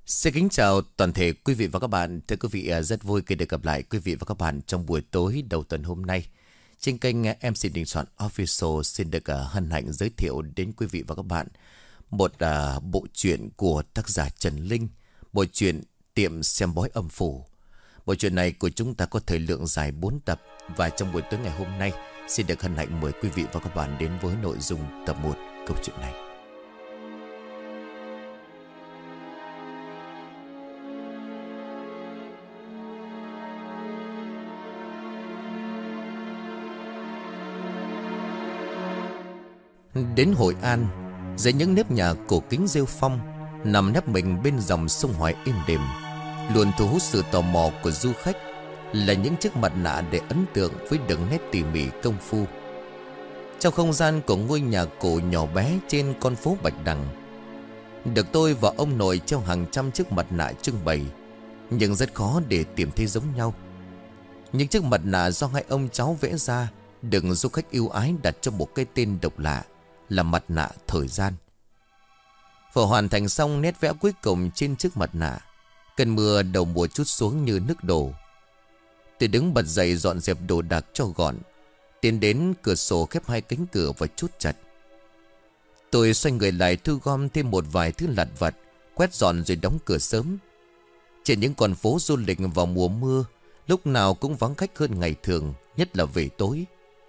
Xin kính chào toàn thể quý vị và các bạn. Thưa quý vị, rất vui khi được gặp lại quý vị và các bạn trong buổi tối đầu tuần hôm nay. Trên kênh MC Đình Soạn Official xin được hân hạnh giới thiệu đến quý vị và các bạn một bộ truyện của tác giả Trần Linh, bộ truyện Tiệm Xem Bói Âm Phủ. Bộ truyện này của chúng ta có thời lượng dài 4 tập và trong buổi tối ngày hôm nay xin được hân hạnh mời quý vị và các bạn đến với nội dung tập 1 câu chuyện này. Đến Hội An, dưới những nếp nhà cổ kính rêu phong, nằm nép mình bên dòng sông Hoài êm đềm, luôn thu hút sự tò mò của du khách là những chiếc mặt nạ để ấn tượng với đường nét tỉ mỉ công phu. Trong không gian của ngôi nhà cổ nhỏ bé trên con phố Bạch Đằng, được tôi và ông nội treo hàng trăm chiếc mặt nạ trưng bày, nhưng rất khó để tìm thấy giống nhau. Những chiếc mặt nạ do hai ông cháu vẽ ra được du khách yêu ái đặt cho một cái tên độc lạ là mặt nạ thời gian. Vừa hoàn thành xong nét vẽ cuối cùng trên chiếc mặt nạ, cơn mưa đầu mùa trút xuống như nước đổ. Tôi đứng bật dậy dọn dẹp đồ đạc cho gọn, tiến đến cửa sổ khép hai cánh cửa và chốt chặt. Tôi xoay người lại thu gom thêm một vài thứ lặt vặt, quét dọn rồi đóng cửa sớm. Trên những con phố du lịch vào mùa mưa, lúc nào cũng vắng khách hơn ngày thường, nhất là về tối.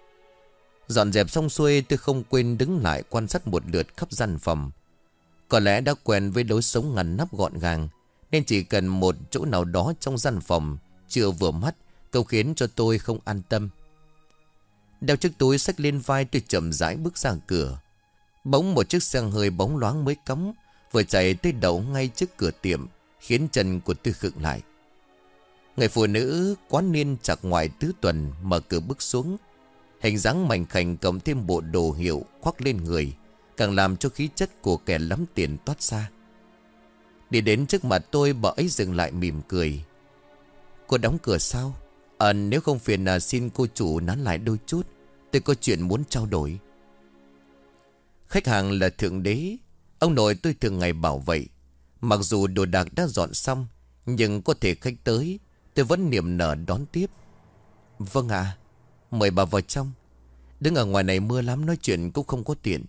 Dọn dẹp xong xuôi, tôi không quên đứng lại quan sát một lượt khắp gian phòng. Có lẽ đã quen với lối sống ngăn nắp gọn gàng, nên chỉ cần một chỗ nào đó trong gian phòng chưa vừa mắt câu khiến cho tôi không an tâm. Đeo chiếc túi xách lên vai, tôi chậm rãi bước ra cửa. Bỗng một chiếc xe hơi bóng loáng mới cắm vừa chạy tới đậu ngay trước cửa tiệm, khiến chân của tôi khựng lại. Người phụ nữ quán niên chạc ngoài tứ tuần mở cửa bước xuống. Hình dáng mảnh khảnh cầm thêm bộ đồ hiệu khoác lên người, càng làm cho khí chất của kẻ lắm tiền toát ra. Đi đến trước mặt tôi, bà ấy dừng lại mỉm cười. Cô đóng cửa sao? Nếu không phiền xin cô chủ nán lại đôi chút, tôi có chuyện muốn trao đổi. Khách hàng là thượng đế, ông nội tôi thường ngày bảo vậy. Mặc dù đồ đạc đã dọn xong, nhưng có thể khách tới, tôi vẫn niềm nở đón tiếp. Vâng ạ. Mời bà vào trong. Đứng ở ngoài này mưa lắm, nói chuyện cũng không có tiện.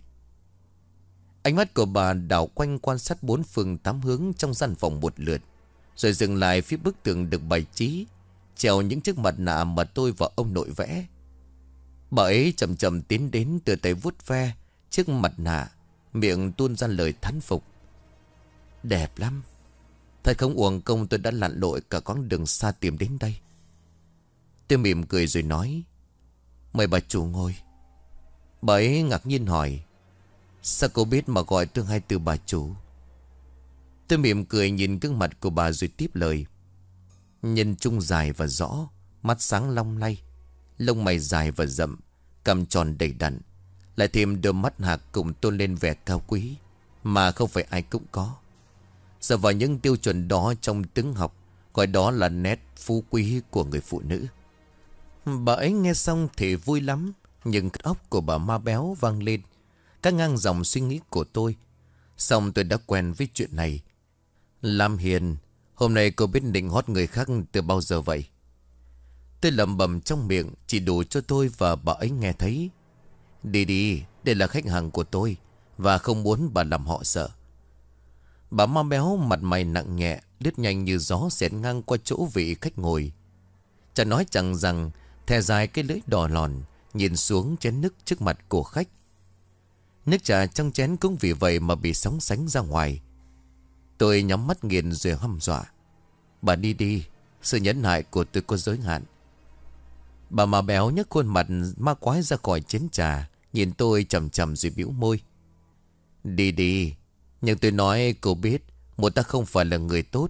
Ánh mắt của bà đảo quanh quan sát bốn phương tám hướng trong gian phòng một lượt, rồi dừng lại phía bức tường được bày trí, treo những chiếc mặt nạ mà tôi và ông nội vẽ. Bà ấy chậm chậm tiến đến, từ tay vuốt ve chiếc mặt nạ, miệng tuôn ra lời thán phục. Đẹp lắm. Thật không uổng công tôi đã lặn lội cả quãng đường xa tìm đến đây. Tôi mỉm cười rồi nói, mời bà chủ ngồi. Bà ấy ngạc nhiên hỏi, sao cô biết mà gọi tôi hay từ bà chủ? Tôi mỉm cười nhìn gương mặt của bà rồi tiếp lời. Nhân trung dài và rõ, mắt sáng long lay, lông mày dài và rậm, cằm tròn đầy đặn, lại thêm đôi mắt hạc cùng tôn lên vẻ cao quý mà không phải ai cũng có. Dựa vào những tiêu chuẩn đó trong tướng học, gọi đó là nét phú quý của người phụ nữ. Bà ấy nghe xong thì vui lắm, nhưng óc của bà ma béo vang lên cắt ngang dòng suy nghĩ của tôi. Xong tôi đã quen với chuyện này. Lam Hiền, hôm nay cô biết định hót người khác từ bao giờ vậy? Tôi lẩm bẩm trong miệng, chỉ đủ cho tôi và bà ấy nghe thấy. Đi đi, đây là khách hàng của tôi, và không muốn bà làm họ sợ. Bà ma béo mặt mày nặng nhẹ, lướt nhanh như gió xẹt ngang qua chỗ vị khách ngồi. Chả nói chẳng rằng, thè dài cái lưỡi đỏ lòn, nhìn xuống chén nước trước mặt của khách. Nước trà trong chén cũng vì vậy mà bị sóng sánh ra ngoài. Tôi nhắm mắt nghiền rồi hăm dọa. Bà đi đi, sự nhẫn nại của tôi có giới hạn. Bà ma béo nhấc khuôn mặt ma quái ra khỏi chén trà, nhìn tôi chầm chầm rồi bĩu môi. Đi đi, nhưng tôi nói cô biết, một ta không phải là người tốt.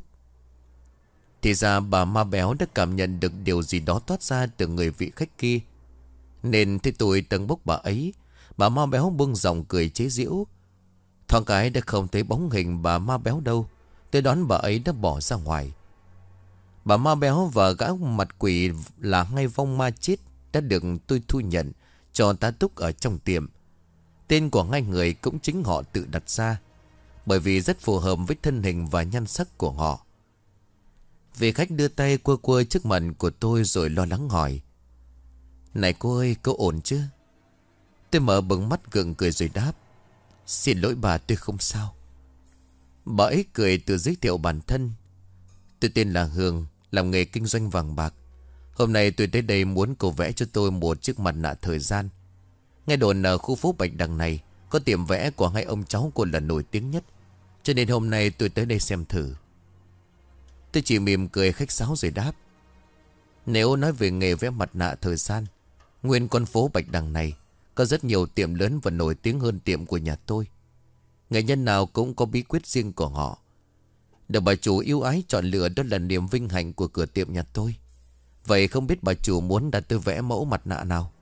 Thì ra bà ma béo đã cảm nhận được điều gì đó toát ra từ người vị khách kia. Nên thấy tôi tâng bốc bà ấy, bà ma béo buông giọng cười chế giễu. Thoáng cái đã không thấy bóng hình bà ma béo đâu, tôi đoán bà ấy đã bỏ ra ngoài. Bà ma béo và gã mặt quỷ là ngay vong ma chết đã được tôi thu nhận cho tá túc ở trong tiệm. Tên của hai người cũng chính họ tự đặt ra. bởi vì rất phù hợp với thân hình và nhan sắc của họ. Vị khách đưa tay quơ quơ trước mặt của tôi rồi lo lắng hỏi: "Này cô ơi, cô ổn chứ?" Tôi mở bừng mắt gượng cười rồi đáp: "Xin lỗi bà, tôi không sao." Bà ấy cười tự giới thiệu bản thân: "Tôi tên là Hương, làm nghề kinh doanh vàng bạc. Hôm nay tôi tới đây muốn cô vẽ cho tôi một chiếc mặt nạ thời gian. Nghe đồn ở khu phố Bạch Đằng này có tiệm vẽ của hai ông cháu cô là nổi tiếng nhất, cho nên hôm nay tôi tới đây xem thử." Tôi chỉ mỉm cười khách sáo rồi đáp: "Nếu nói về nghề vẽ mặt nạ thời gian, nguyên con phố Bạch Đằng này có rất nhiều tiệm lớn và nổi tiếng hơn tiệm của nhà tôi. Nghệ nhân nào cũng có bí quyết riêng của họ. Được bà chủ yêu ái chọn lựa đó là niềm vinh hạnh của cửa tiệm nhà tôi. Vậy không biết bà chủ muốn đặt tôi vẽ mẫu mặt nạ nào?"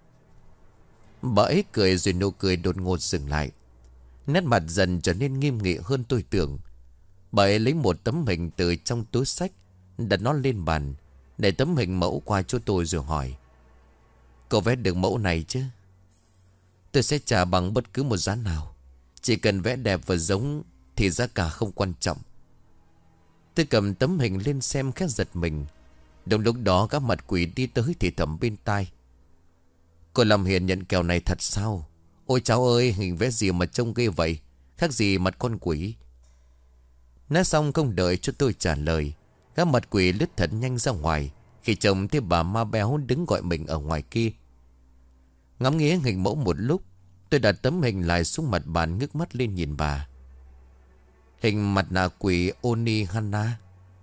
Bà ấy cười rồi nụ cười đột ngột dừng lại. Nét mặt dần trở nên nghiêm nghị hơn tôi tưởng. Bà ấy lấy một tấm hình từ trong túi xách, đặt nó lên bàn, để tấm hình mẫu qua cho tôi rồi hỏi: "Cậu vẽ được mẫu này chứ?" "Tôi sẽ trả bằng bất cứ một giá nào. Chỉ cần vẽ đẹp và giống thì giá cả không quan trọng." Tôi cầm tấm hình lên xem khẽ giật mình. Đồng lúc đó các mặt quỷ đi tới thì thầm bên tai: "Cô làm hiền nhận kèo này thật sao? Ôi cháu ơi, hình vẽ gì mà trông ghê vậy? Khác gì mặt con quỷ?" Nói xong không đợi cho tôi trả lời, các mặt quỷ lướt thật nhanh ra ngoài, khi trông thấy bà ma béo đứng gọi mình ở ngoài kia. Ngắm nghía hình mẫu một lúc, tôi đặt tấm hình lại xuống mặt bàn, ngước mắt lên nhìn bà. Hình mặt nạ quỷ Oni Hanna.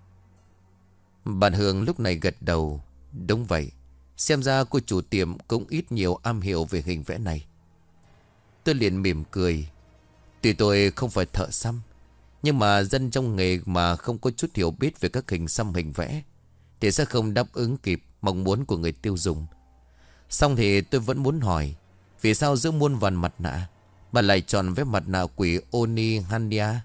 Bạn Hương lúc này gật đầu: "Đúng vậy. Xem ra cô chủ tiệm cũng ít nhiều am hiểu về hình vẽ này." Tôi liền mỉm cười. Tuy tôi không phải thợ xăm, nhưng mà dân trong nghề mà không có chút hiểu biết về các hình xăm hình vẽ thì sẽ không đáp ứng kịp mong muốn của người tiêu dùng. Xong thì tôi vẫn muốn hỏi: vì sao giữa muôn vàn mặt nạ bà lại chọn vẽ mặt nạ quỷ Oni Handia?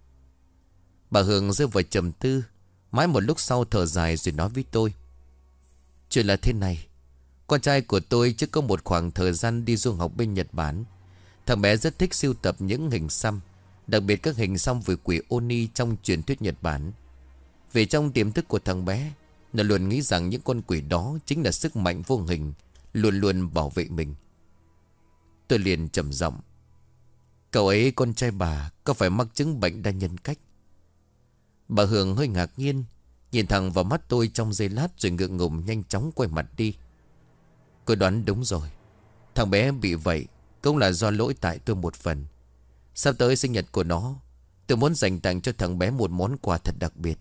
Bà Hương rơi vào trầm tư. Mãi một lúc sau thở dài rồi nói với tôi: "Chuyện là thế này. Con trai của tôi trước có một khoảng thời gian đi du học bên Nhật Bản. Thằng bé rất thích sưu tập những hình xăm, đặc biệt các hình xăm về quỷ Oni trong truyền thuyết Nhật Bản. Vì trong tiềm thức của thằng bé, nó luôn nghĩ rằng những con quỷ đó chính là sức mạnh vô hình, luôn luôn bảo vệ mình." Tôi liền trầm giọng: "Cậu ấy, con trai bà, có phải mắc chứng bệnh đa nhân cách?" Bà Hương hơi ngạc nhiên, nhìn thẳng vào mắt tôi trong giây lát rồi ngượng ngùng nhanh chóng quay mặt đi. "Cô đoán đúng rồi. Thằng bé bị vậy cũng là do lỗi tại tôi một phần. Sắp tới sinh nhật của nó, tôi muốn dành tặng cho thằng bé một món quà thật đặc biệt."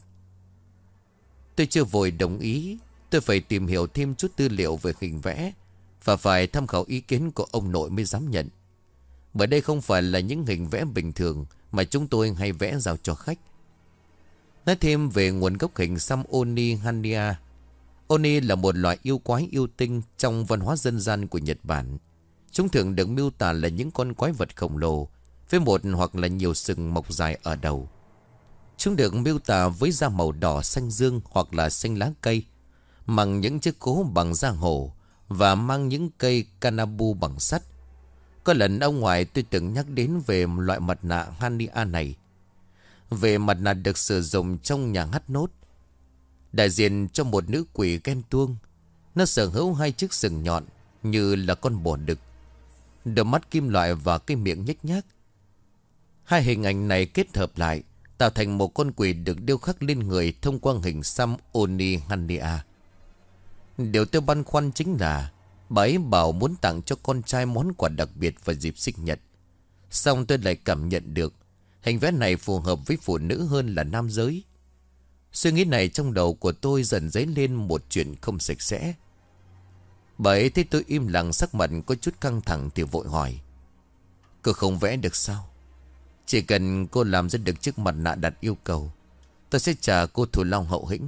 Tôi chưa vội đồng ý. Tôi phải tìm hiểu thêm chút tư liệu về hình vẽ và phải tham khảo ý kiến của ông nội mới dám nhận. Bởi đây không phải là những hình vẽ bình thường mà chúng tôi hay vẽ giao cho khách. Nói thêm về nguồn gốc hình xăm Oni Handia. Oni là một loại yêu quái yêu tinh trong văn hóa dân gian của Nhật Bản. Chúng thường được miêu tả là những con quái vật khổng lồ với một hoặc là nhiều sừng mọc dài ở đầu. Chúng được miêu tả với da màu đỏ xanh dương hoặc là xanh lá cây, mặc những chiếc cố bằng da hổ và mang những cây kanabu bằng sắt. Có lần ông ngoại tôi từng nhắc đến về loại mặt nạ Handia này. Về mặt nạ được sử dụng trong nhà hát nốt, đại diện cho một nữ quỷ ghen tuông. Nó sở hữu hai chiếc sừng nhọn như là con bò đực, đôi mắt kim loại và cái miệng nhếch nhác. Hai hình ảnh này kết hợp lại tạo thành một con quỷ được điêu khắc lên người thông qua hình xăm Oni Handia. Điều tôi băn khoăn chính là bà ấy bảo muốn tặng cho con trai món quà đặc biệt vào dịp sinh nhật. Xong tôi lại cảm nhận được hình vẽ này phù hợp với phụ nữ hơn là nam giới. Suy nghĩ này trong đầu của tôi dần dấy lên một chuyện không sạch sẽ. Bà ấy thấy tôi im lặng, sắc mặt có chút căng thẳng thì vội hỏi: "Cô không vẽ được sao? Chỉ cần cô làm ra được chiếc mặt nạ đặt yêu cầu, tôi sẽ trả cô thù lao hậu hĩnh."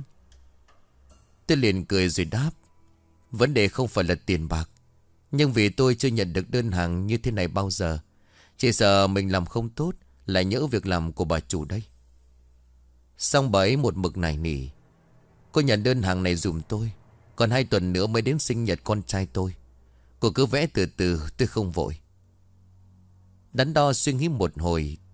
Tôi liền cười rồi đáp: "Vấn đề không phải là tiền bạc, nhưng vì tôi chưa nhận được đơn hàng như thế này bao giờ, chỉ sợ mình làm không tốt lại nhỡ việc làm của bà chủ đây." Xong bà ấy một mực nài nỉ: "Cô nhận đơn hàng này dùm tôi, còn 2 tuần nữa mới đến sinh nhật con trai tôi. Cô cứ vẽ từ từ, tôi không vội." Đắn đo suy nghĩ một hồi,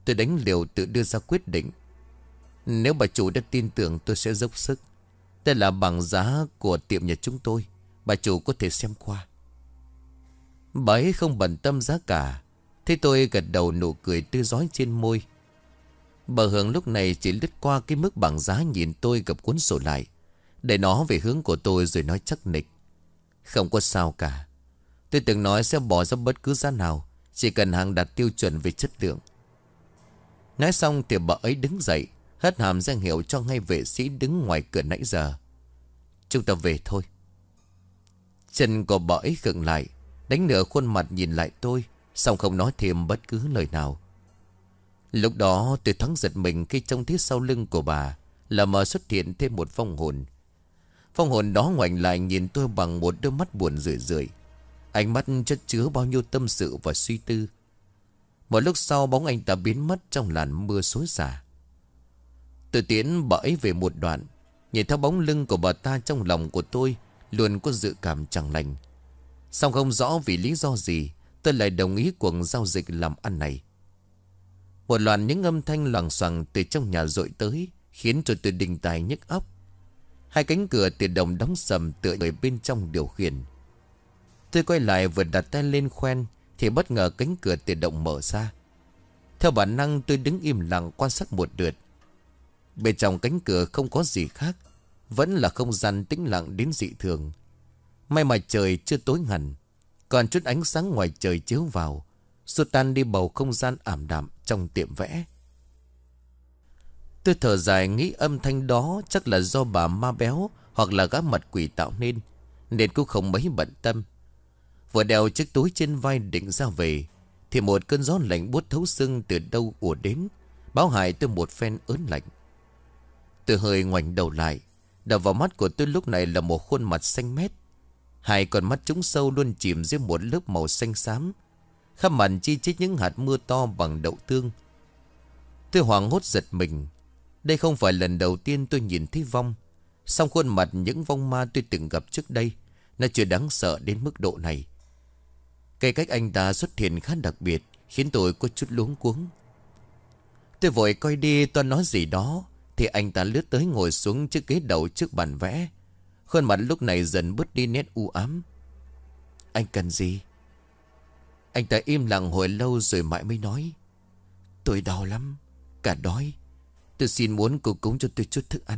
Tôi đánh liều tự đưa ra quyết định. Nếu bà chủ đã tin tưởng tôi sẽ dốc sức. Đây là bảng giá của tiệm nhà chúng tôi. Bà chủ có thể xem qua. Bà ấy không bận tâm giá cả. Thế tôi gật đầu, nụ cười tươi rói trên môi. Bà Hường lúc này chỉ lướt qua cái mức bảng giá, nhìn tôi gập cuốn sổ lại, để nó về hướng của tôi rồi nói chắc nịch. Không có sao cả. Tôi từng nói sẽ bỏ ra bất cứ giá nào, chỉ cần hàng đạt tiêu chuẩn về chất lượng. Nói xong thì bà ấy đứng dậy, hất hàm ra hiệu cho ngay vệ sĩ đứng ngoài cửa nãy giờ. Chúng ta về thôi. Chân của bà ấy khựng lại, đánh nửa khuôn mặt nhìn lại tôi, xong không nói thêm bất cứ lời nào. Lúc đó tôi thoáng giật mình khi trông thấy sau lưng của bà là mờ xuất hiện thêm một vong hồn. Vong hồn đó ngoảnh lại nhìn tôi bằng một đôi mắt buồn rười rượi, ánh mắt chất chứa bao nhiêu tâm sự và suy tư. Một lúc sau bóng anh ta biến mất trong làn mưa xối xả. Tôi tiến bà ấy về một đoạn, nhìn theo bóng lưng của bà ta, trong lòng của tôi luôn có dự cảm chẳng lành. Song không rõ vì lý do gì tôi lại đồng ý cuộc giao dịch làm ăn này. Một loạt những âm thanh loằng xoằng từ trong nhà dội tới, khiến cho tôi đinh tai nhức óc. Hai cánh cửa tự động đóng sầm, tựa người bên trong điều khiển. Tôi quay lại vừa đặt tay lên khoen thì bất ngờ cánh cửa tự động mở ra. Theo bản năng tôi đứng im lặng quan sát một lượt. Bên trong cánh cửa không có gì khác, vẫn là không gian tĩnh lặng đến dị thường. May mà trời chưa tối hẳn, còn chút ánh sáng ngoài trời chiếu vào, xua tan đi bầu không gian ảm đạm trong tiệm vẽ. Tôi thở dài nghĩ âm thanh đó chắc là do bà ma béo hoặc là gã mặt quỷ tạo nên cũng không mấy bận tâm. Vừa đeo chiếc túi trên vai định ra về thì một cơn gió lạnh buốt thấu xương từ đâu ùa đến, báo hại tôi một phen ớn lạnh. Tôi hơi ngoảnh đầu lại, đập vào mắt của tôi lúc này là một khuôn mặt xanh mét. Hai con mắt trũng sâu luôn chìm dưới một lớp màu xanh xám, khắp mặt chi chít những hạt mưa to bằng đậu tương. Tôi hoảng hốt giật mình. Đây không phải lần đầu tiên tôi nhìn thấy vong. Song khuôn mặt những vong ma tôi từng gặp trước đây, nó chưa đáng sợ đến mức độ này. Cái cách anh ta xuất hiện khá đặc biệt, khiến tôi có chút luống cuống. Tôi vội coi đi toan nói gì đó thì anh ta lướt tới ngồi xuống chiếc ghế đầu trước bàn vẽ. Khuôn mặt lúc này dần bớt đi nét u ám. Anh cần gì? Anh ta im lặng hồi lâu rồi mãi mới nói. Tôi đau lắm, cả đói. Tôi xin muốn cô cúng cho tôi chút thức ăn.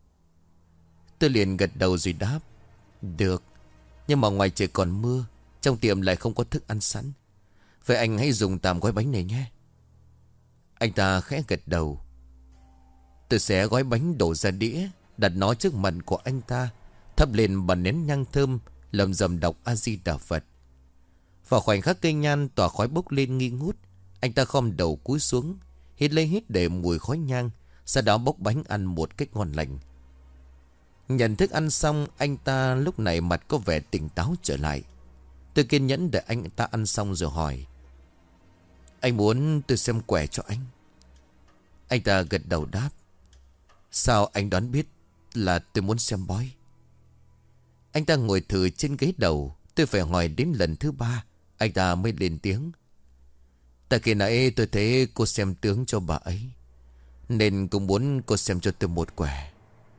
Tôi liền gật đầu rồi đáp. Được, nhưng mà ngoài trời còn mưa, trong tiệm lại không có thức ăn sẵn. Vậy anh hãy dùng tạm gói bánh này nhé. Anh ta khẽ gật đầu. Tôi sẽ gói bánh đổ ra đĩa, đặt nó trước mặt của anh ta, thắp lên bàn nén nhang thơm, lầm rầm đọc A Di Đà Phật. Vào khoảnh khắc cây nhang tỏa khói bốc lên nghi ngút, anh ta khom đầu cúi xuống, hít lấy hít để mùi khói nhang, sau đó bốc bánh ăn một cách ngon lành. Nhận thức ăn xong, anh ta lúc này mặt có vẻ tỉnh táo trở lại. Tôi kiên nhẫn để anh ta ăn xong rồi hỏi. Anh muốn tôi xem quẻ cho anh? Anh ta gật đầu đáp. Sao anh đoán biết là tôi muốn xem bói? Anh ta ngồi thử trên ghế đầu. Tôi phải hỏi đến lần thứ 3 anh ta mới lên tiếng. Tại khi nãy tôi thấy cô xem tướng cho bà ấy, nên cũng muốn cô xem cho tôi một quẻ.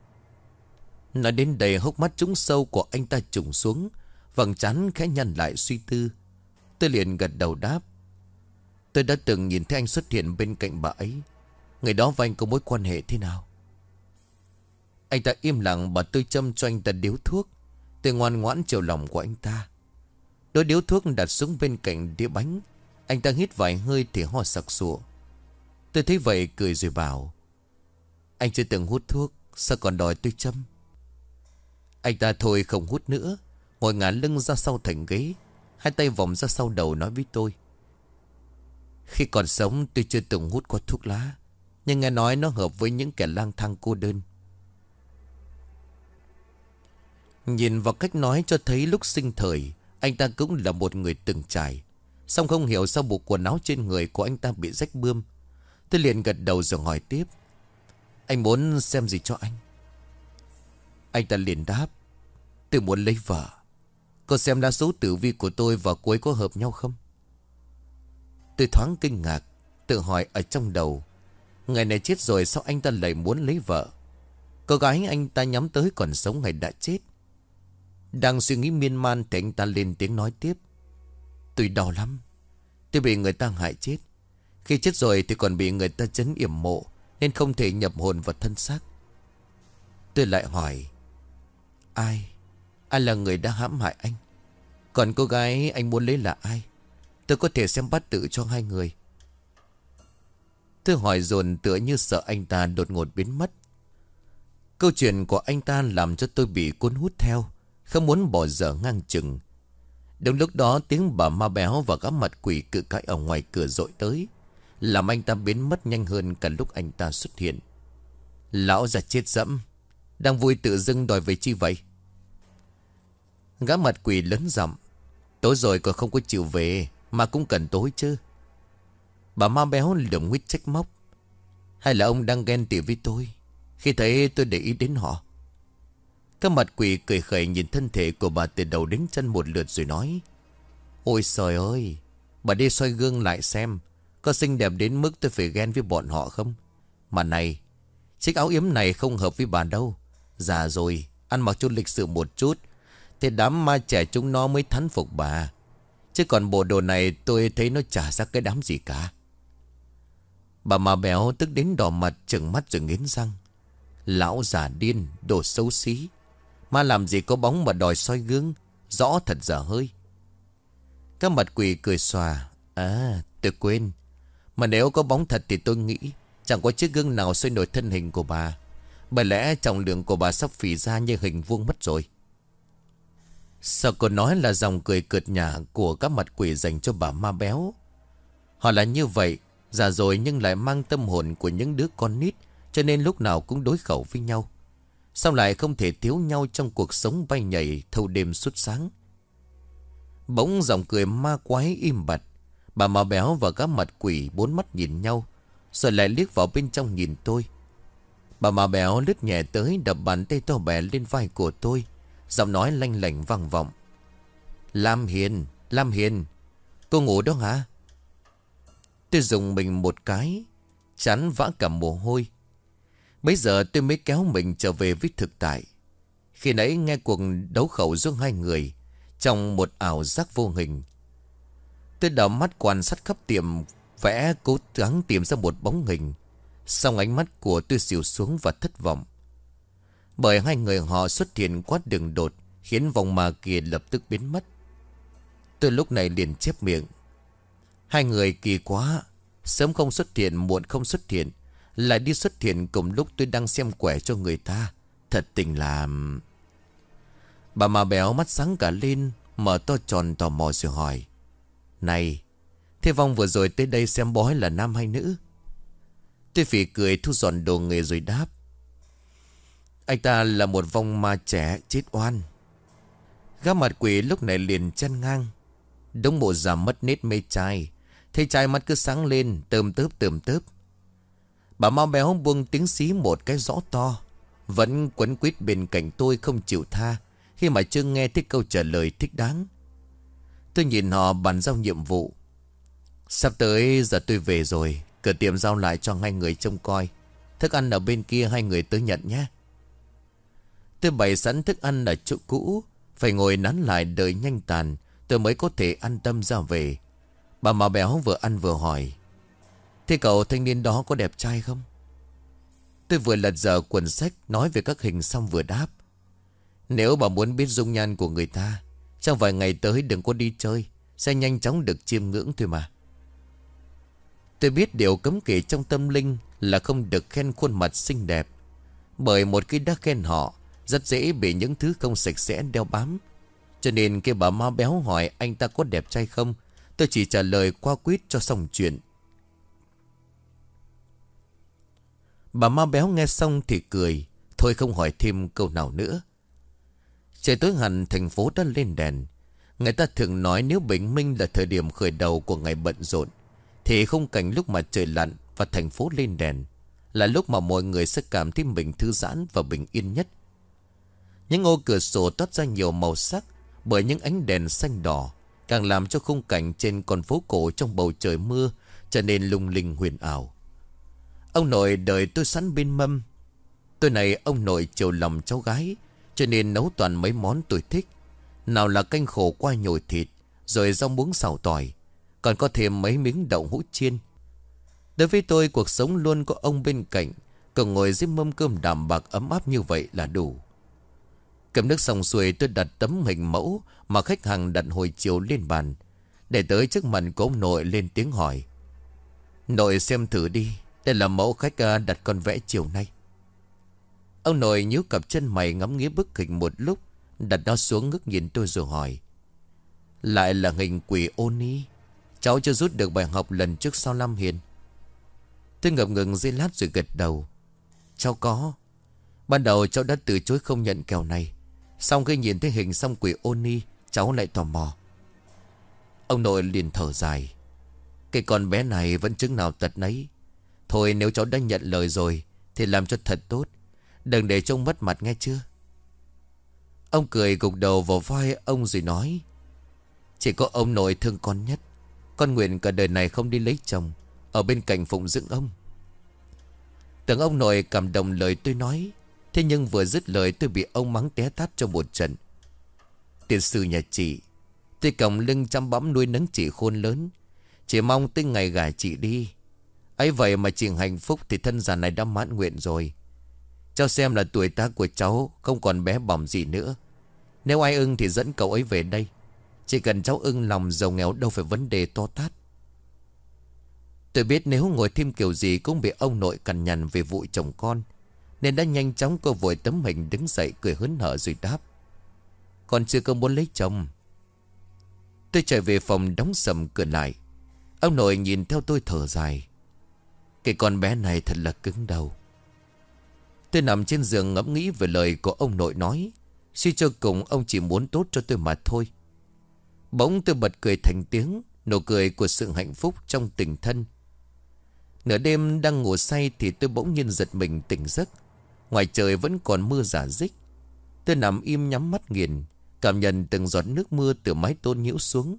Nói đến đây hốc mắt trũng sâu của anh ta trùng xuống, vầng trán khẽ nhăn lại suy tư. Tôi liền gật đầu đáp. Tôi đã từng nhìn thấy anh xuất hiện bên cạnh bà ấy. Người đó và anh có mối quan hệ thế nào? Anh ta im lặng, bà tôi châm cho anh ta điếu thuốc. Tôi ngoan ngoãn chiều lòng của anh ta. Đôi điếu thuốc đặt xuống bên cạnh đĩa bánh. Anh ta hít vài hơi thì ho sặc sụa. Tôi thấy vậy cười rồi bảo. Anh chưa từng hút thuốc, sao còn đòi tôi châm? Anh ta thôi không hút nữa, ngồi ngả lưng ra sau thành ghế, hai tay vòng ra sau đầu nói với tôi. Khi còn sống tôi chưa từng hút qua thuốc lá, nhưng nghe nói nó hợp với những kẻ lang thang cô đơn. Nhìn vào cách nói cho thấy lúc sinh thời anh ta cũng là một người từng trải. Song không hiểu sao bộ quần áo trên người của anh ta bị rách bươm. Tôi liền gật đầu rồi hỏi tiếp. Anh muốn xem gì cho anh? Anh ta liền đáp. Tôi muốn lấy vợ. Cô xem lá số tử vi của tôi và cô ấy có hợp nhau không? Tôi thoáng kinh ngạc. Tự hỏi ở trong đầu, người này chết rồi sao anh ta lại muốn lấy vợ? Cô gái anh ta nhắm tới còn sống hay đã chết? Đang suy nghĩ miên man thì anh ta lên tiếng nói tiếp. Tôi đau lắm. Tôi bị người ta hại chết. Khi chết rồi thì còn bị người ta trấn yểm mộ, nên không thể nhập hồn vào thân xác. Tôi lại hỏi, ai là người đã hãm hại anh? Còn cô gái anh muốn lấy là ai? Tôi có thể xem bát tự cho hai người. Tôi hỏi dồn tựa như sợ anh ta đột ngột biến mất. Câu chuyện của anh ta làm cho tôi bị cuốn hút theo, không muốn bỏ dở ngang chừng. Đúng lúc đó tiếng bà ma béo và các mặt quỷ cự cãi ở ngoài cửa dội tới, làm anh ta biến mất nhanh hơn cả lúc anh ta xuất hiện. Lão già chết dẫm, đang vui tự dưng đòi về chi vậy? Gã mặt quỷ lớn giọng. Tối rồi còn không có chịu về, mà cũng cần tối chứ. Bà ma béo lườm nguyết trách móc. Hay là ông đang ghen tị với tôi khi thấy tôi để ý đến họ? Các mặt quỷ cười khẩy nhìn thân thể của bà từ đầu đến chân một lượt rồi nói. Ôi trời ơi, bà đi soi gương lại xem có xinh đẹp đến mức tôi phải ghen với bọn họ không? Mà này, chiếc áo yếm này không hợp với bà đâu. Già rồi, ăn mặc chút lịch sự một chút thì đám ma trẻ chúng nó mới thán phục bà. Chứ còn bộ đồ này tôi thấy nó chả ra cái đám gì cả. Bà ma béo tức đến đỏ mặt trừng mắt rồi nghiến răng. Lão già điên, đồ xấu xí. Ma làm gì có bóng mà đòi soi gương, rõ thật dở hơi. Các mặt quỷ cười xòa. À, tôi quên. Mà nếu có bóng thật thì tôi nghĩ chẳng có chiếc gương nào soi nổi thân hình của bà. Bởi lẽ trọng lượng của bà sắp phì ra như hình vuông mất rồi. Sao cô nói là dòng cười cợt nhả của các mặt quỷ dành cho bà ma béo? Họ là như vậy, già rồi nhưng lại mang tâm hồn của những đứa con nít, cho nên lúc nào cũng đối khẩu với nhau. Sao lại không thể thiếu nhau trong cuộc sống bay nhảy thâu đêm suốt sáng? Bỗng giọng cười ma quái im bặt. Bà ma béo và các mặt quỷ bốn mắt nhìn nhau, rồi lại liếc vào bên trong nhìn tôi. Bà ma béo lướt nhẹ tới đập bàn tay to bè lên vai của tôi, giọng nói lanh lảnh vang vọng. Lam Hiền, Lam Hiền, cô ngủ đó hả? Tôi dùng mình một cái, chán vã cả mồ hôi. Bây giờ tôi mới kéo mình trở về với thực tại. Khi nãy nghe cuộc đấu khẩu giữa hai người trong một ảo giác vô hình. Tôi đảo mắt quan sát khắp tiệm vẽ, cố gắng tìm ra một bóng hình. Xong ánh mắt của tôi xỉu xuống và thất vọng. Bởi hai người họ xuất hiện quá đường đột, khiến vòng ma kia lập tức biến mất. Tôi lúc này liền chép miệng. Hai người kỳ quá, sớm không xuất hiện, muộn không xuất hiện, lại đi xuất hiện cùng lúc tôi đang xem quẻ cho người ta. Thật tình là... Bà ma béo mắt sáng cả lên, mở to tròn tò mò rồi hỏi. Này, thế vong vừa rồi tới đây xem bói là nam hay nữ? Tôi phì cười thu dọn đồ nghề rồi đáp. Anh ta là một vong ma trẻ chết oan. Gã mặt quỷ lúc này liền chăn ngang. Đúng bộ già mất nết mê trai. Thấy trai mắt cứ sáng lên, tơm tớp. Bà ma béo buông tiếng xí một cái rõ to, vẫn quấn quýt bên cạnh tôi không chịu tha, khi mà chưa nghe thấy câu trả lời thích đáng. Tôi nhìn họ bàn giao nhiệm vụ. Sắp tới giờ tôi về rồi, cửa tiệm giao lại cho hai người trông coi. Thức ăn ở bên kia hai người tới nhận nhé. Tôi bày sẵn thức ăn ở chỗ cũ, phải ngồi nán lại đợi nhanh tàn, tôi mới có thể an tâm ra về. Bà ma béo vừa ăn vừa hỏi. Thế cậu thanh niên đó có đẹp trai không? Tôi vừa lật dở cuốn sách nói về các hình xong vừa đáp. Nếu bà muốn biết dung nhan của người ta, trong vài ngày tới đừng có đi chơi, sẽ nhanh chóng được chiêm ngưỡng thôi mà. Tôi biết điều cấm kỵ trong tâm linh là không được khen khuôn mặt xinh đẹp, bởi một khi đã khen họ, rất dễ bị những thứ không sạch sẽ đeo bám. Cho nên khi bà ma béo hỏi anh ta có đẹp trai không, tôi chỉ trả lời qua quýt cho xong chuyện. Bà ma béo nghe xong thì cười, thôi không hỏi thêm câu nào nữa. Trời tối hẳn, thành phố đã lên đèn. Người ta thường nói nếu bình minh là thời điểm khởi đầu của ngày bận rộn, thì khung cảnh lúc mà trời lặn và thành phố lên đèn là lúc mà mọi người sẽ cảm thấy mình thư giãn và bình yên nhất. Những ô cửa sổ toát ra nhiều màu sắc bởi những ánh đèn xanh đỏ, càng làm cho khung cảnh trên con phố cổ trong bầu trời mưa trở nên lung linh huyền ảo. Ông nội đợi tôi sẵn bên mâm. Tối nay ông nội chiều lòng cháu gái, cho nên nấu toàn mấy món tôi thích. Nào là canh khổ qua nhồi thịt, rồi rau muống xào tỏi, còn có thêm mấy miếng đậu hũ chiên. Đối với tôi, cuộc sống luôn có ông bên cạnh, còn ngồi dưới mâm cơm đạm bạc ấm áp như vậy là đủ. Cầm nước xong xuôi, tôi đặt tấm hình mẫu mà khách hàng đặt hồi chiều lên bàn, để tới trước mặt của ông nội lên tiếng hỏi: "Nội xem thử đi, đây là mẫu khách đặt con vẽ chiều nay." Ông nội nhíu cặp chân mày ngắm nghía bức hình một lúc, đặt nó xuống ngước nhìn tôi rồi hỏi: "Lại là hình quỷ Oni? Cháu chưa rút được bài học lần trước sao Lam Hiền?" Tôi ngập ngừng giây lát rồi gật đầu: "Cháu có. Ban đầu cháu đã từ chối không nhận kèo này, xong khi nhìn thấy hình xăm quỷ Oni, cháu lại tò mò." Ông nội liền thở dài: "Cái con bé này vẫn chứng nào tật nấy. Thôi nếu cháu đã nhận lời rồi thì làm cho thật tốt, đừng để trông mất mặt nghe chưa." Ông cười gục đầu vào vai ông rồi nói: "Chỉ có ông nội thương con nhất. Con nguyện cả đời này không đi lấy chồng, ở bên cạnh phụng dưỡng ông." Tưởng ông nội cảm động lời tôi nói, thế nhưng vừa dứt lời tôi bị ông mắng té tát cho một trận. "Tiền sư nhà chị, tôi còng lưng chăm bẵm nuôi nấng chị khôn lớn, chỉ mong tới ngày gả chị đi. Ấy vậy mà chị hạnh phúc thì thân già này đã mãn nguyện rồi. Cháu xem là tuổi tác của cháu không còn bé bỏng gì nữa. Nếu ai ưng thì dẫn cậu ấy về đây. Chỉ cần cháu ưng lòng, giàu nghèo đâu phải vấn đề to tát." Tôi biết nếu ngồi thêm kiểu gì cũng bị ông nội cằn nhằn về vụ chồng con, nên đã nhanh chóng cô vội tấm hình đứng dậy cười hớn hở rồi đáp: "Con chưa có muốn lấy chồng." Tôi trở về phòng đóng sầm cửa lại. Ông nội nhìn theo tôi thở dài: "Cái con bé này thật là cứng đầu." Tôi nằm trên giường ngẫm nghĩ về lời của ông nội nói. Suy cho cùng ông chỉ muốn tốt cho tôi mà thôi. Bỗng tôi bật cười thành tiếng, nụ cười của sự hạnh phúc trong tình thân. Nửa đêm đang ngủ say thì tôi bỗng nhiên giật mình tỉnh giấc. Ngoài trời vẫn còn mưa rả rích. Tôi nằm im nhắm mắt nghiền, cảm nhận từng giọt nước mưa từ mái tôn nhiễu xuống.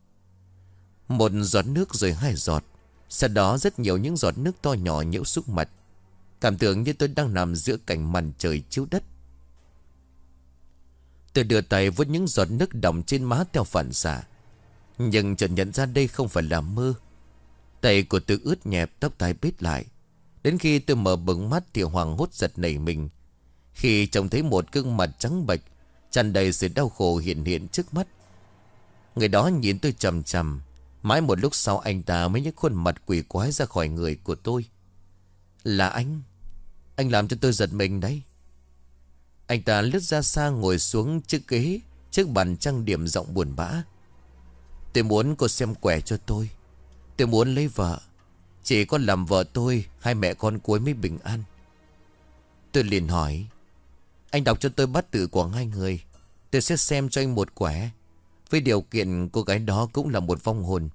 Một giọt nước rồi hai giọt, sau đó rất nhiều những giọt nước to nhỏ nhiễu xuống mặt. Cảm tưởng như tôi đang nằm giữa cảnh màn trời chiếu đất. Tôi đưa tay vuốt những giọt nước đọng trên má theo phản xạ, nhưng chợt nhận ra đây không phải là mơ. Tay của tôi ướt nhẹp, tóc tai bết lại. Đến khi tôi mở bừng mắt thì hoảng hốt giật nảy mình khi trông thấy một gương mặt trắng bệch, tràn đầy sự đau khổ hiện hiện trước mắt. Người đó nhìn tôi chằm chằm. Mãi một lúc sau anh ta mới nhấc khuôn mặt quỷ quái ra khỏi người của tôi. "Là anh làm cho tôi giật mình đấy." Anh ta lướt ra xa ngồi xuống chiếc ghế trước bàn trang điểm giọng buồn bã: "Tôi muốn cô xem quẻ cho tôi. Tôi muốn lấy vợ. Chỉ có làm vợ tôi, hai mẹ con cuối mới bình an." Tôi liền hỏi: "Anh đọc cho tôi bát tự của hai người. Tôi sẽ xem cho anh một quẻ, với điều kiện cô gái đó cũng là một vong hồn."